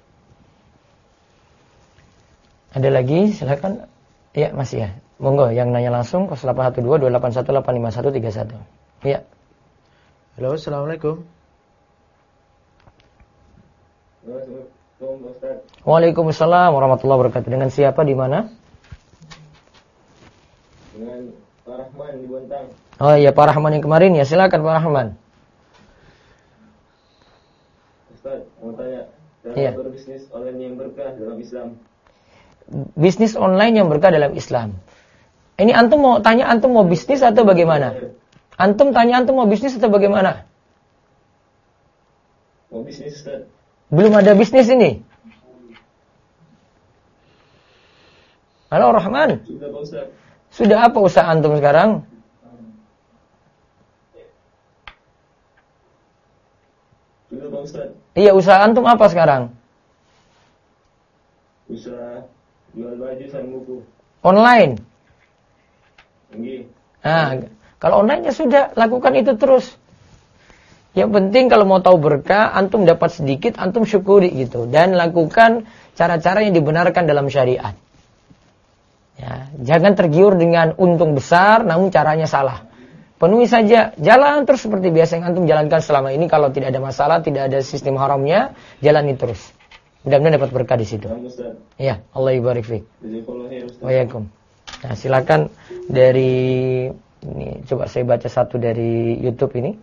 Speaker 1: Ada lagi? Silakan. Ya, masih ya. Monggo yang nanya langsung 0812-281-85131. Ya.
Speaker 2: Halo, Assalamualaikum.
Speaker 1: Waalaikumsalam warahmatullahi wabarakatuh. Dengan siapa di mana?
Speaker 4: Dengan Pak Rahman di Bontang.
Speaker 1: Oh iya, Pak Rahman yang kemarin ya. Silakan Pak Rahman.
Speaker 4: Ustaz, mau tanya, cara
Speaker 1: Iya.
Speaker 4: berbisnis online yang berkah dalam Islam.
Speaker 1: Bisnis online yang berkah dalam Islam. Ini antum mau tanya antum mau bisnis atau bagaimana? Antum tanya antum mau bisnis atau bagaimana?
Speaker 4: Mau bisnis Ustaz?
Speaker 1: Belum ada bisnis ini. Halo Rahman.
Speaker 4: Sudah Pak Ustaz.
Speaker 1: Sudah apa usaha antum sekarang?
Speaker 4: Sudah Pak Ustaz.
Speaker 1: Iya, usaha antum apa sekarang?
Speaker 4: Usaha jual baju sama buku.
Speaker 1: Online.
Speaker 4: Nggih.
Speaker 1: Nah, kalau online ya sudah, lakukan itu terus. Yang penting kalau mau tahu berkah, antum dapat sedikit, antum syukuri gitu. Dan lakukan cara-cara yang dibenarkan dalam syariat. Ya, jangan tergiur dengan untung besar, namun caranya salah. Penuhi saja, jalan terus seperti biasa yang antum jalankan selama ini. Kalau tidak ada masalah, tidak ada sistem haramnya, jalani terus. Mudah-mudahan dapat berkah di situ.
Speaker 4: Paham Ustaz.
Speaker 1: Ya, Allah ibarik fiik.
Speaker 4: Jazakallahu khair Ustaz.
Speaker 1: Waalaikumsalam. Nah, silakan dari ini coba saya baca satu dari YouTube ini.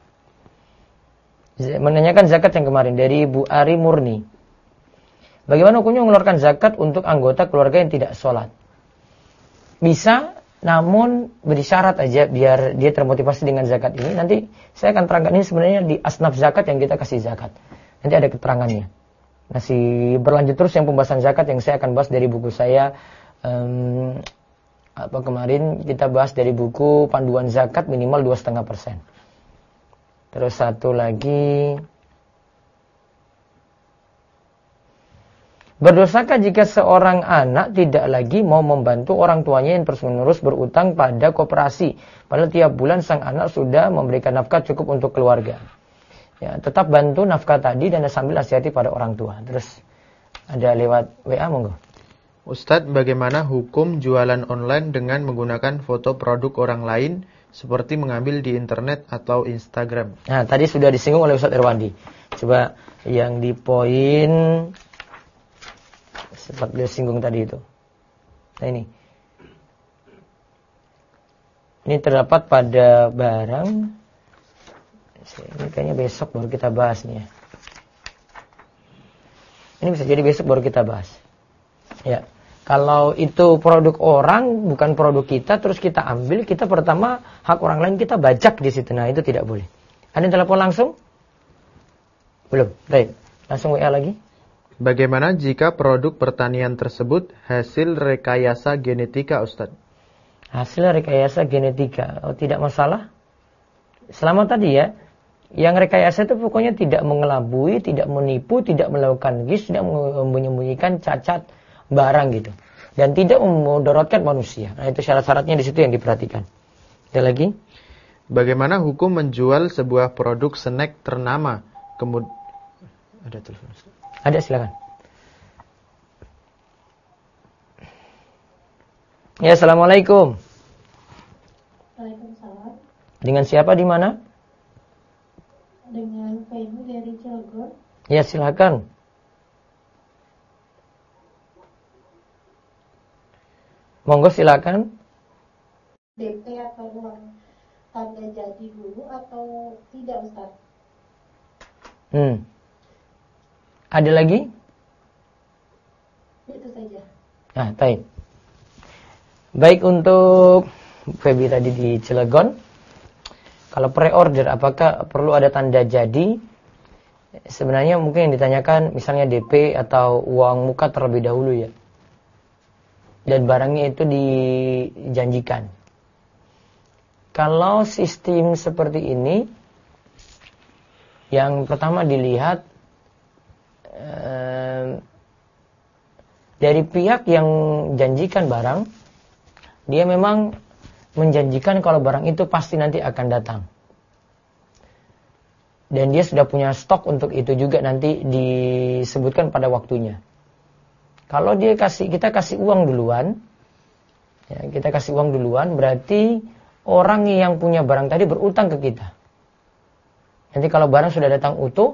Speaker 1: Menanyakan zakat yang kemarin dari Bu Ari Murni. Bagaimana hukumnya mengeluarkan zakat untuk anggota keluarga yang tidak sholat? Bisa, namun beri syarat aja biar dia termotivasi dengan zakat ini. Nanti saya akan terangkan ini sebenarnya di asnaf zakat yang kita kasih zakat. Nanti ada keterangannya. Masih berlanjut terus yang pembahasan zakat yang saya akan bahas dari buku saya. Kemarin kita bahas dari buku panduan zakat minimal 2,5%. Terus satu lagi, berdosakah jika seorang anak tidak lagi mau membantu orang tuanya yang terus-menerus berutang pada koperasi, padahal tiap bulan sang anak sudah memberikan nafkah cukup untuk keluarga? Ya, tetap bantu nafkah tadi dan sambil nasihati pada orang tua. Terus ada lewat WA, monggo.
Speaker 2: Ustadz, bagaimana hukum jualan online dengan menggunakan foto produk orang lain seperti mengambil di internet atau Instagram?
Speaker 1: Nah, tadi sudah disinggung oleh Ustadz Irwandi. Coba yang di poin sempat beliau singgung tadi itu. Nah ini. Ini terdapat pada barang. Ini kayaknya besok baru kita bahas nih ya. Ini bisa jadi besok baru kita bahas. Ya. Kalau itu produk orang, bukan produk kita, terus kita ambil, kita pertama hak orang lain kita bajak di situ. Nah, itu tidak boleh. Ada yang telepon langsung? Belum. Baik. Langsung WA lagi.
Speaker 2: Bagaimana jika produk pertanian tersebut hasil rekayasa genetika, Ustadz?
Speaker 1: Hasil rekayasa genetika. Oh, tidak masalah. Selama tadi ya, yang rekayasa itu pokoknya tidak mengelabui, tidak menipu, tidak melakukan gis, tidak menyembunyikan cacat barang gitu. Dan tidak memudaratkan manusia. Nah, itu syarat-syaratnya di situ yang diperhatikan. Ada lagi?
Speaker 2: Bagaimana hukum menjual sebuah produk snack ternama? Ada telepon.
Speaker 1: Ada, silakan. Ya, assalamualaikum.
Speaker 5: Waalaikumsalam.
Speaker 1: Dengan siapa di mana?
Speaker 5: Dengan Ibu dari Cilegon.
Speaker 1: Ya, silakan. Monggo silakan.
Speaker 5: DP atau uang tanda jadi dulu atau tidak, Ustaz?
Speaker 1: Ada lagi?
Speaker 5: Itu saja.
Speaker 1: Nah, baik. Baik untuk Febi tadi di Cilegon. Kalau pre-order apakah perlu ada tanda jadi? Sebenarnya mungkin yang ditanyakan misalnya DP atau uang muka terlebih dahulu ya. Dan barangnya itu dijanjikan. Kalau sistem seperti ini, yang pertama dilihat dari pihak yang janjikan barang, dia memang menjanjikan kalau barang itu pasti nanti akan datang. Dan dia sudah punya stok untuk itu juga nanti disebutkan pada waktunya. Kalau kita kasih uang duluan, ya, kita kasih uang duluan, berarti orang yang punya barang tadi berutang ke kita. Nanti kalau barang sudah datang utuh,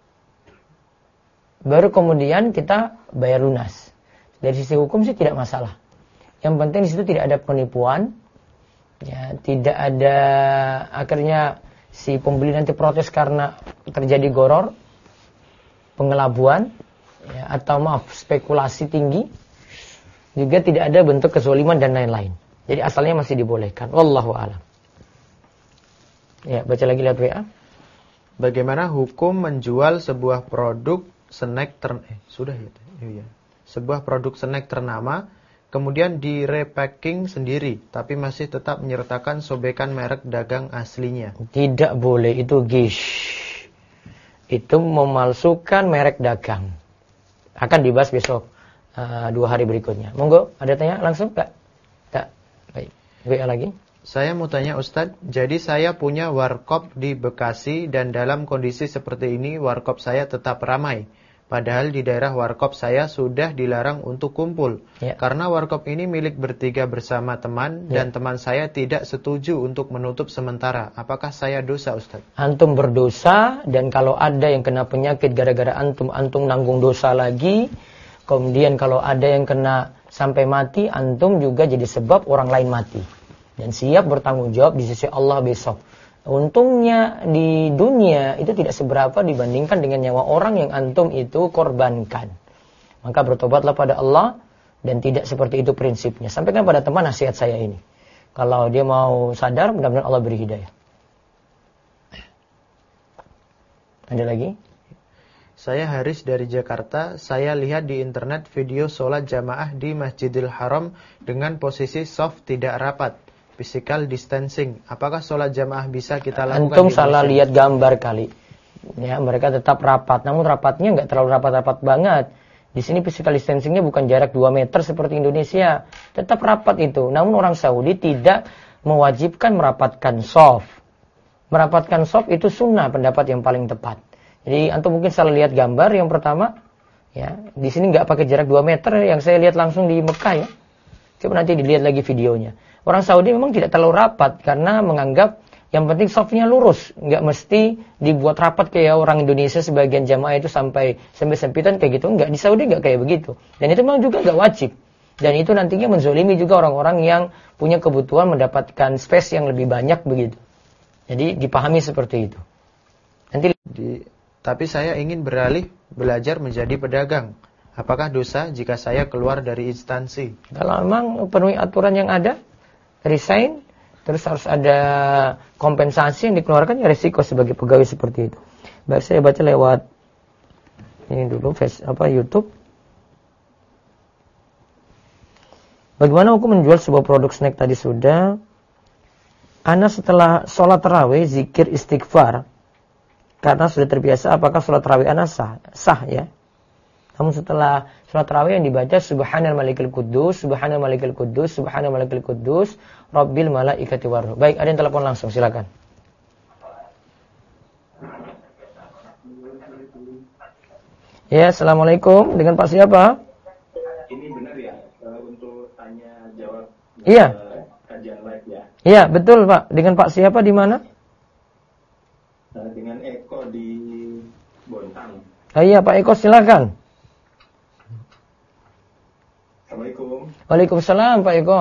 Speaker 1: baru kemudian kita bayar lunas. Dari sisi hukum sih tidak masalah. Yang penting di situ tidak ada penipuan, ya, tidak ada akhirnya si pembeli nanti protes karena terjadi goror, pengelabuan, ya, atau spekulasi tinggi. Juga tidak ada bentuk kezaliman dan lain-lain. Jadi asalnya masih dibolehkan. Wallahu a'lam. Ya, baca lagi lihat WA.
Speaker 2: Bagaimana hukum menjual sebuah produk snack sebuah produk snack ternama kemudian direpacking sendiri, tapi masih tetap menyertakan sobekan merek dagang aslinya?
Speaker 1: Tidak boleh, itu gish. Itu memalsukan merek dagang. Akan dibahas besok 2 hari berikutnya. Monggo, ada tanya langsung Kak? Kak, baik. WA lagi.
Speaker 2: Saya mau tanya Ustadz, jadi saya punya warkop di Bekasi dan dalam kondisi seperti ini warkop saya tetap ramai. Padahal di daerah warkop saya sudah dilarang untuk kumpul.
Speaker 1: Ya.
Speaker 2: Karena warkop ini milik bertiga bersama teman dan teman saya tidak setuju untuk menutup sementara. Apakah saya dosa, Ustaz?
Speaker 1: Antum berdosa, dan kalau ada yang kena penyakit gara-gara antum nanggung dosa lagi. Kemudian kalau ada yang kena sampai mati, antum juga jadi sebab orang lain mati. Dan siap bertanggung jawab di sisi Allah besok. Untungnya di dunia itu tidak seberapa dibandingkan dengan nyawa orang yang antum itu korbankan. Maka bertobatlah pada Allah, dan tidak seperti itu prinsipnya. Sampaikan pada teman nasihat saya ini. Kalau dia mau sadar, mudah-mudahan Allah beri hidayah. Ada lagi?
Speaker 2: Saya Haris dari Jakarta. Saya lihat di internet video sholat jamaah di Masjidil Haram dengan posisi soft tidak rapat, physical distancing. Apakah sholat jamaah bisa kita lakukan?
Speaker 1: Antum salah lihat gambar kali. Ya, mereka tetap rapat, namun rapatnya nggak terlalu rapat-rapat banget. Di sini physical distancingnya bukan jarak 2 meter seperti Indonesia, tetap rapat itu. Namun orang Saudi tidak mewajibkan merapatkan shaf. Merapatkan shaf itu sunnah, pendapat yang paling tepat. Jadi antum mungkin salah lihat gambar yang pertama. Ya, di sini nggak pakai jarak 2 meter yang saya lihat langsung di Mekah ya. Coba nanti dilihat lagi videonya. Orang Saudi memang tidak terlalu rapat karena menganggap yang penting softnya lurus, nggak mesti dibuat rapat kayak orang Indonesia sebagian jamaah itu sampai sempitan kayak gitu. Nggak, di Saudi nggak kayak begitu. Dan itu memang juga nggak wajib. Dan itu nantinya menzolimi juga orang-orang yang punya kebutuhan mendapatkan space yang lebih banyak begitu. Jadi dipahami seperti itu.
Speaker 2: Tapi saya ingin beralih belajar menjadi pedagang. Apakah dosa jika saya keluar dari instansi?
Speaker 1: Kalau memang penuhi aturan yang ada, resign, terus harus ada kompensasi yang dikeluarkan, ya risiko sebagai pegawai seperti itu. Baik, saya baca lewat ini dulu YouTube. Bagaimana hukum menjual sebuah produk snack tadi sudah. Ana setelah sholat tarawih zikir istighfar karena sudah terbiasa. Apakah sholat tarawih ana sah? Sah ya. Namun setelah sholat tarawih yang dibaca Subhanal Malikil Quddus, Subhanal Malikil Quddus, Subhanal Malikil Quddus, Rabbil Malaikati Warruh. Baik, ada yang telepon langsung, silakan. Ya, Assalamualaikum. Dengan Pak siapa?
Speaker 4: Ini benar ya, untuk tanya jawab
Speaker 1: Iya.
Speaker 4: Kajian live ya?
Speaker 1: Iya, betul Pak. Dengan Pak siapa di mana?
Speaker 4: Dengan Eko di Bontang.
Speaker 1: Iya, Pak Eko silakan.
Speaker 4: Assalamualaikum.
Speaker 1: Waalaikumsalam Pak Eko.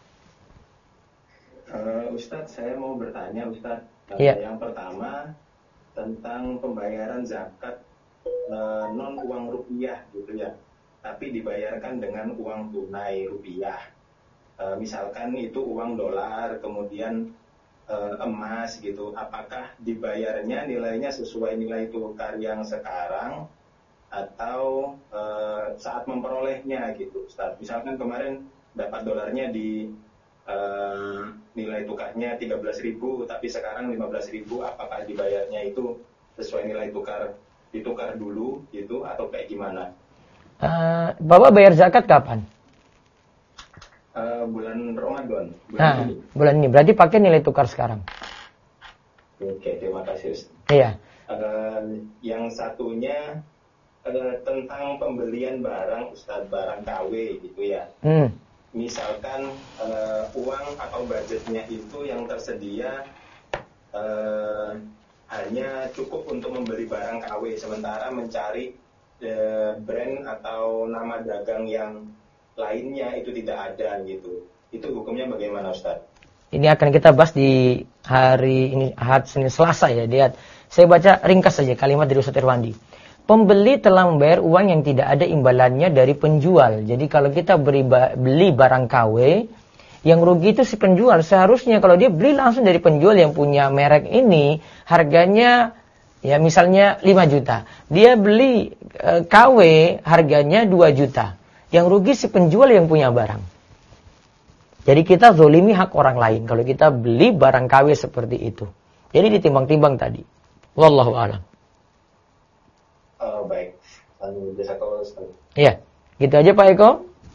Speaker 4: Ustadz, saya mau bertanya Ustadz.
Speaker 1: Iya.
Speaker 4: Yang pertama tentang pembayaran zakat non uang rupiah gitu ya, tapi dibayarkan dengan uang tunai rupiah. Misalkan itu uang dolar, kemudian emas gitu. Apakah dibayarnya nilainya sesuai nilai tukar yang sekarang atau saat memperolehnya gitu, Ustaz? Misalkan kemarin dapat dolarnya di nilai tukarnya 13.000, tapi sekarang 15.000, apakah dibayarnya itu sesuai nilai tukar, ditukar dulu gitu atau kayak gimana?
Speaker 1: Bapak bayar zakat kapan?
Speaker 4: bulan Ramadan.
Speaker 1: Bulan ini. Berarti pakai nilai tukar sekarang.
Speaker 4: Oke, terima kasih Ustaz.
Speaker 1: Iya.
Speaker 4: Yang satunya tentang pembelian barang Ustaz, barang KW gitu ya. Misalkan uang atau budgetnya itu yang tersedia hanya cukup untuk membeli barang KW, sementara mencari brand atau nama dagang yang lainnya itu tidak ada gitu. Itu hukumnya bagaimana Ustaz?
Speaker 1: Ini akan kita bahas di hari ini, Senin Selasa ya. Lihat, saya baca ringkas saja kalimat dari Ustaz Irwandi. Pembeli telah membayar uang yang tidak ada imbalannya dari penjual. Jadi kalau kita beli barang KW, yang rugi itu si penjual. Seharusnya kalau dia beli langsung dari penjual yang punya merek ini, harganya ya misalnya 5 juta. Dia beli KW harganya 2 juta. Yang rugi si penjual yang punya barang. Jadi kita zolimi hak orang lain kalau kita beli barang KW seperti itu. Jadi ditimbang-timbang tadi. Wallahu a'lam.
Speaker 4: Baik.
Speaker 1: Iya, gitu aja Pak Eko.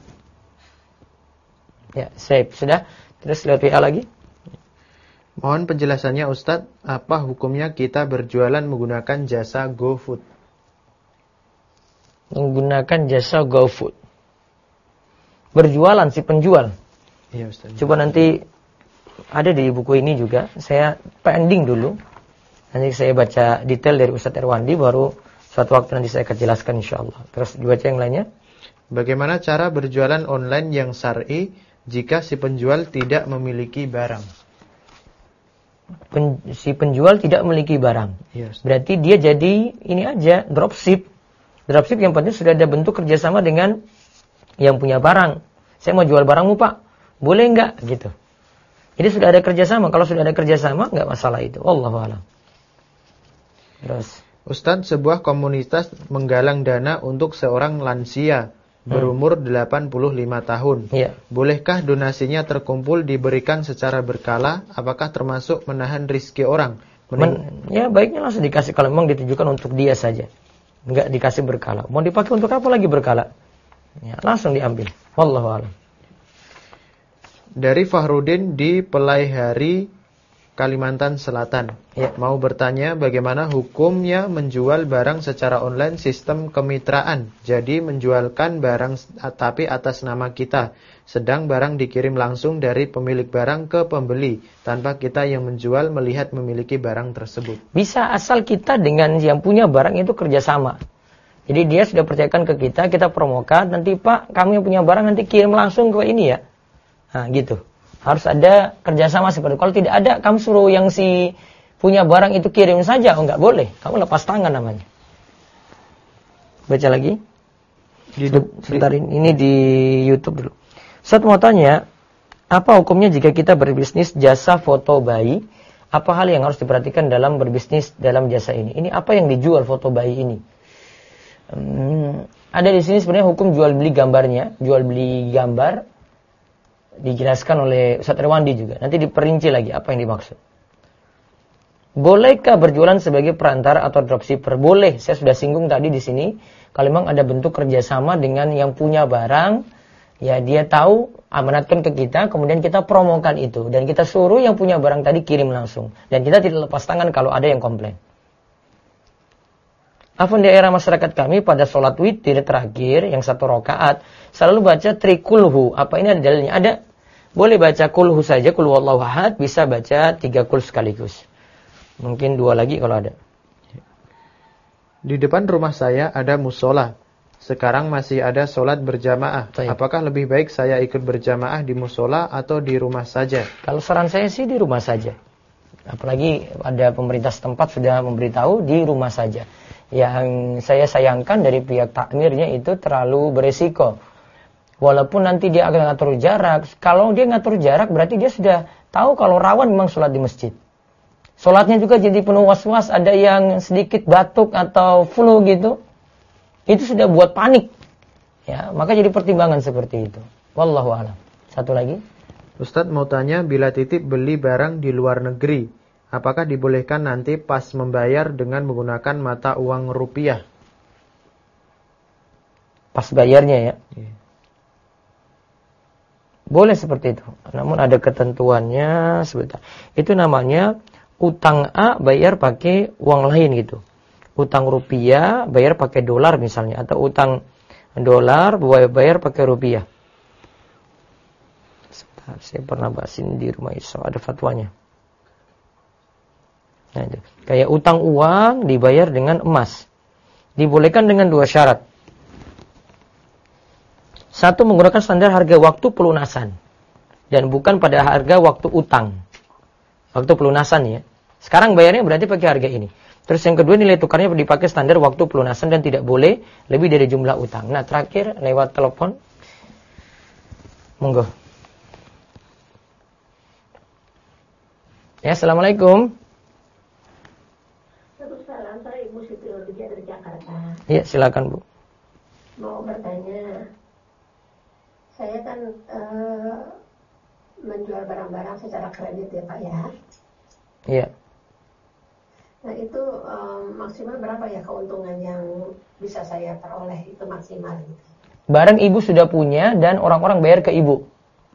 Speaker 1: Ya, sip. Sudah. Terus lihat WA lagi.
Speaker 2: Mohon penjelasannya Ustadz, apa hukumnya kita berjualan menggunakan jasa GoFood?
Speaker 1: Menggunakan jasa GoFood. Berjualan si penjual.
Speaker 2: Iya Ustadz.
Speaker 1: Coba nanti ada di buku ini juga. Saya pending dulu. Nanti saya baca detail dari Ustadz Irwandi, baru suatu waktu nanti saya akan jelaskan insyaallah. Terus dibaca yang lainnya.
Speaker 2: Bagaimana cara berjualan online yang syar'i jika si penjual tidak memiliki barang?
Speaker 1: Si penjual tidak memiliki barang.
Speaker 2: Yes.
Speaker 1: Berarti dia jadi ini aja, dropship. Dropship yang penting sudah ada bentuk kerjasama dengan yang punya barang. Saya mau jual barangmu Pak, boleh enggak? Gitu. Jadi sudah ada kerjasama. Kalau sudah ada kerjasama, enggak masalah itu. Wallahu a'lam. Terus
Speaker 2: Ustadz, sebuah komunitas menggalang dana untuk seorang lansia berumur 85 tahun.
Speaker 1: Iya.
Speaker 2: Bolehkah donasinya terkumpul diberikan secara berkala? Apakah termasuk menahan rizki orang?
Speaker 1: Ya baiknya langsung dikasih kalau memang ditujukan untuk dia saja. Enggak dikasih berkala. Mau dipakai untuk apa lagi berkala? Ya, langsung diambil. Wallahu a'lam.
Speaker 2: Dari Fahrudin di Pelaihari, Kalimantan Selatan.
Speaker 1: Ya.
Speaker 2: Mau bertanya bagaimana hukumnya menjual barang secara online sistem kemitraan. Jadi menjualkan barang tapi atas nama kita. Sedang barang dikirim langsung dari pemilik barang ke pembeli. Tanpa kita yang menjual melihat memiliki barang tersebut.
Speaker 1: Bisa asal kita dengan yang punya barang itu kerjasama. Jadi dia sudah percayakan ke kita promokan. Nanti Pak, kami yang punya barang nanti kirim langsung ke ini ya. Nah gitu. Harus ada kerjasama seperti itu. Kalau tidak ada, kamu suruh yang si punya barang itu kirim saja. Oh, enggak boleh. Kamu lepas tangan namanya. Baca lagi. Sebentar ini di YouTube dulu. Saya mau tanya, apa hukumnya jika kita berbisnis jasa foto bayi? Apa hal yang harus diperhatikan dalam berbisnis dalam jasa ini? Ini apa yang dijual foto bayi ini? Ada di sini sebenarnya hukum jual beli gambarnya, jual beli gambar. Dijelaskan oleh Ustaz Irwandi juga. Nanti diperinci lagi apa yang dimaksud. Bolehkah berjualan sebagai perantara atau dropshipper? Boleh. Saya sudah singgung tadi di sini. Kalau memang ada bentuk kerjasama dengan yang punya barang, ya dia tahu, amanatkan ke kita, kemudian kita promokan itu. Dan kita suruh yang punya barang tadi kirim langsung. Dan kita tidak lepas tangan kalau ada yang komplain. Afwan, di era masyarakat kami pada sholat witir terakhir yang 1 rakaat selalu baca trikulhu. Apa ini ada dalilnya? Ada. Boleh baca kulhu saja, kul huwallahu ahad, bisa baca 3 kul sekaligus. Mungkin 2 lagi kalau ada.
Speaker 2: Di depan rumah saya ada musola. Sekarang masih ada sholat berjamaah. Apakah lebih baik saya ikut berjamaah di musola atau di rumah saja?
Speaker 1: Kalau saran saya sih di rumah saja. Apalagi ada pemerintah setempat sudah memberitahu di rumah saja. Yang saya sayangkan dari pihak takmirnya itu terlalu beresiko. Walaupun nanti dia akan ngatur jarak. Kalau dia ngatur jarak berarti dia sudah tahu kalau rawan memang sholat di masjid. Sholatnya juga jadi penuh was-was. Ada yang sedikit batuk atau flu gitu. Itu sudah buat panik. Ya, maka jadi pertimbangan seperti itu. Wallahu a'lam. Satu lagi.
Speaker 2: Ustadz mau tanya, bila titip beli barang di luar negeri, apakah dibolehkan nanti pas membayar dengan menggunakan mata uang rupiah?
Speaker 1: Pas bayarnya ya. Boleh seperti itu. Namun ada ketentuannya sebentar. Itu namanya utang A bayar pakai uang lain gitu. Utang rupiah bayar pakai dolar misalnya, atau utang dolar bayar pakai rupiah. Sebentar, saya pernah bahasin di rumah Iso, ada fatwanya. Nah, itu. Kayak utang uang dibayar dengan emas. Dibolehkan dengan 2 syarat. Satu, menggunakan standar harga waktu pelunasan. Dan bukan pada harga waktu utang. Waktu pelunasan ya. Sekarang bayarnya berarti pakai harga ini. Terus yang kedua, nilai tukarnya dipakai standar waktu pelunasan dan tidak boleh lebih dari jumlah utang. Nah, terakhir lewat telepon. Monggo. Ya, Assalamualaikum.
Speaker 6: Salam, saya Ibu Siti Rodia dari Jakarta.
Speaker 1: Iya, silakan Bu.
Speaker 6: Mau bertanya, saya kan menjual barang-barang secara kredit ya Pak ya.
Speaker 1: Iya.
Speaker 6: Nah itu maksimal berapa ya keuntungan yang bisa saya peroleh itu maksimal gitu?
Speaker 1: Barang Ibu sudah punya dan orang-orang bayar ke Ibu.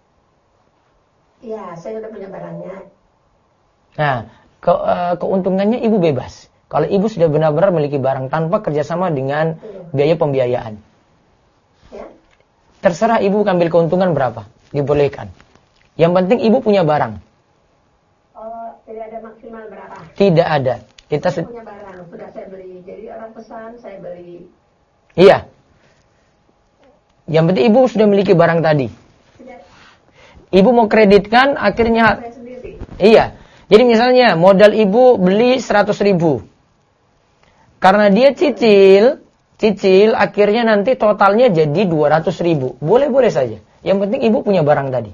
Speaker 6: Iya, saya udah punya barangnya.
Speaker 1: Nah, keuntungannya Ibu bebas. Kalau Ibu sudah benar-benar memiliki barang tanpa kerjasama dengan biaya pembiayaan.
Speaker 6: Ya?
Speaker 1: Terserah Ibu ambil keuntungan berapa. Dibolehkan. Yang penting Ibu punya barang.
Speaker 6: Oh, tidak ada maksimal berapa?
Speaker 1: Tidak ada. Kita
Speaker 6: punya barang, sudah saya beli. Jadi orang pesan, saya beli.
Speaker 1: Iya. Yang penting Ibu sudah memiliki barang tadi.
Speaker 6: Tidak.
Speaker 1: Ibu mau kreditkan, akhirnya...
Speaker 6: Saya sendiri.
Speaker 1: Iya. Jadi misalnya, modal Ibu beli 100.000. Karena dia cicil, akhirnya nanti totalnya jadi 200.000. Boleh-boleh saja. Yang penting Ibu punya barang tadi.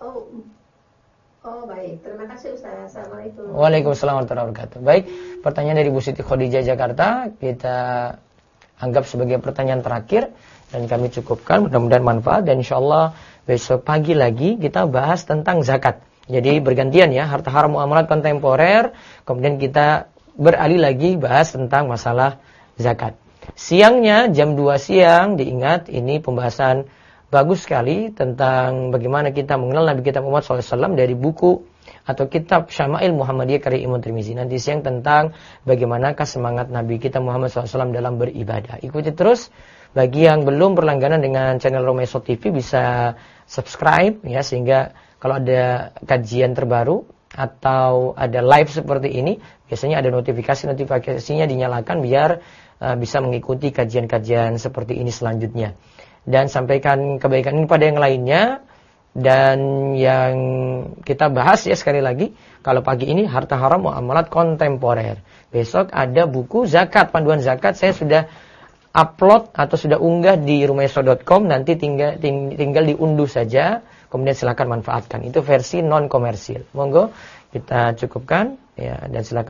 Speaker 6: Oh baik, terima kasih Ustaz. Assalamualaikum.
Speaker 1: Waalaikumsalam warahmatullahi wabarakatuh. Baik, pertanyaan dari Bu Siti Khadijah Jakarta kita anggap sebagai pertanyaan terakhir dan kami cukupkan, mudah-mudahan manfaat, dan insyaallah besok pagi lagi kita bahas tentang zakat. Jadi bergantian ya, harta haram muamalat kontemporer, kemudian kita beralih lagi bahas tentang masalah zakat. Siangnya jam 2 siang, diingat ini pembahasan bagus sekali tentang bagaimana kita mengenal Nabi kita Muhammad SAW dari buku atau kitab Syama'il Muhammadiyah karya Imam Tirmizi. Nanti siang tentang bagaimanakah semangat Nabi kita Muhammad SAW dalam beribadah. Ikuti terus. Bagi yang belum berlangganan dengan channel Romeso TV bisa subscribe ya, sehingga kalau ada kajian terbaru atau ada live seperti ini biasanya ada notifikasinya dinyalakan biar bisa mengikuti kajian-kajian seperti ini selanjutnya. Dan sampaikan kebaikan ini pada yang lainnya. Dan yang kita bahas ya sekali lagi, kalau pagi ini harta haram muamalat kontemporer. Besok ada buku zakat, panduan zakat, saya sudah upload atau sudah unggah di rumeso.com. Nanti tinggal diunduh saja, kemudian silakan manfaatkan. Itu versi non komersil. Monggo kita cukupkan ya, dan silakan.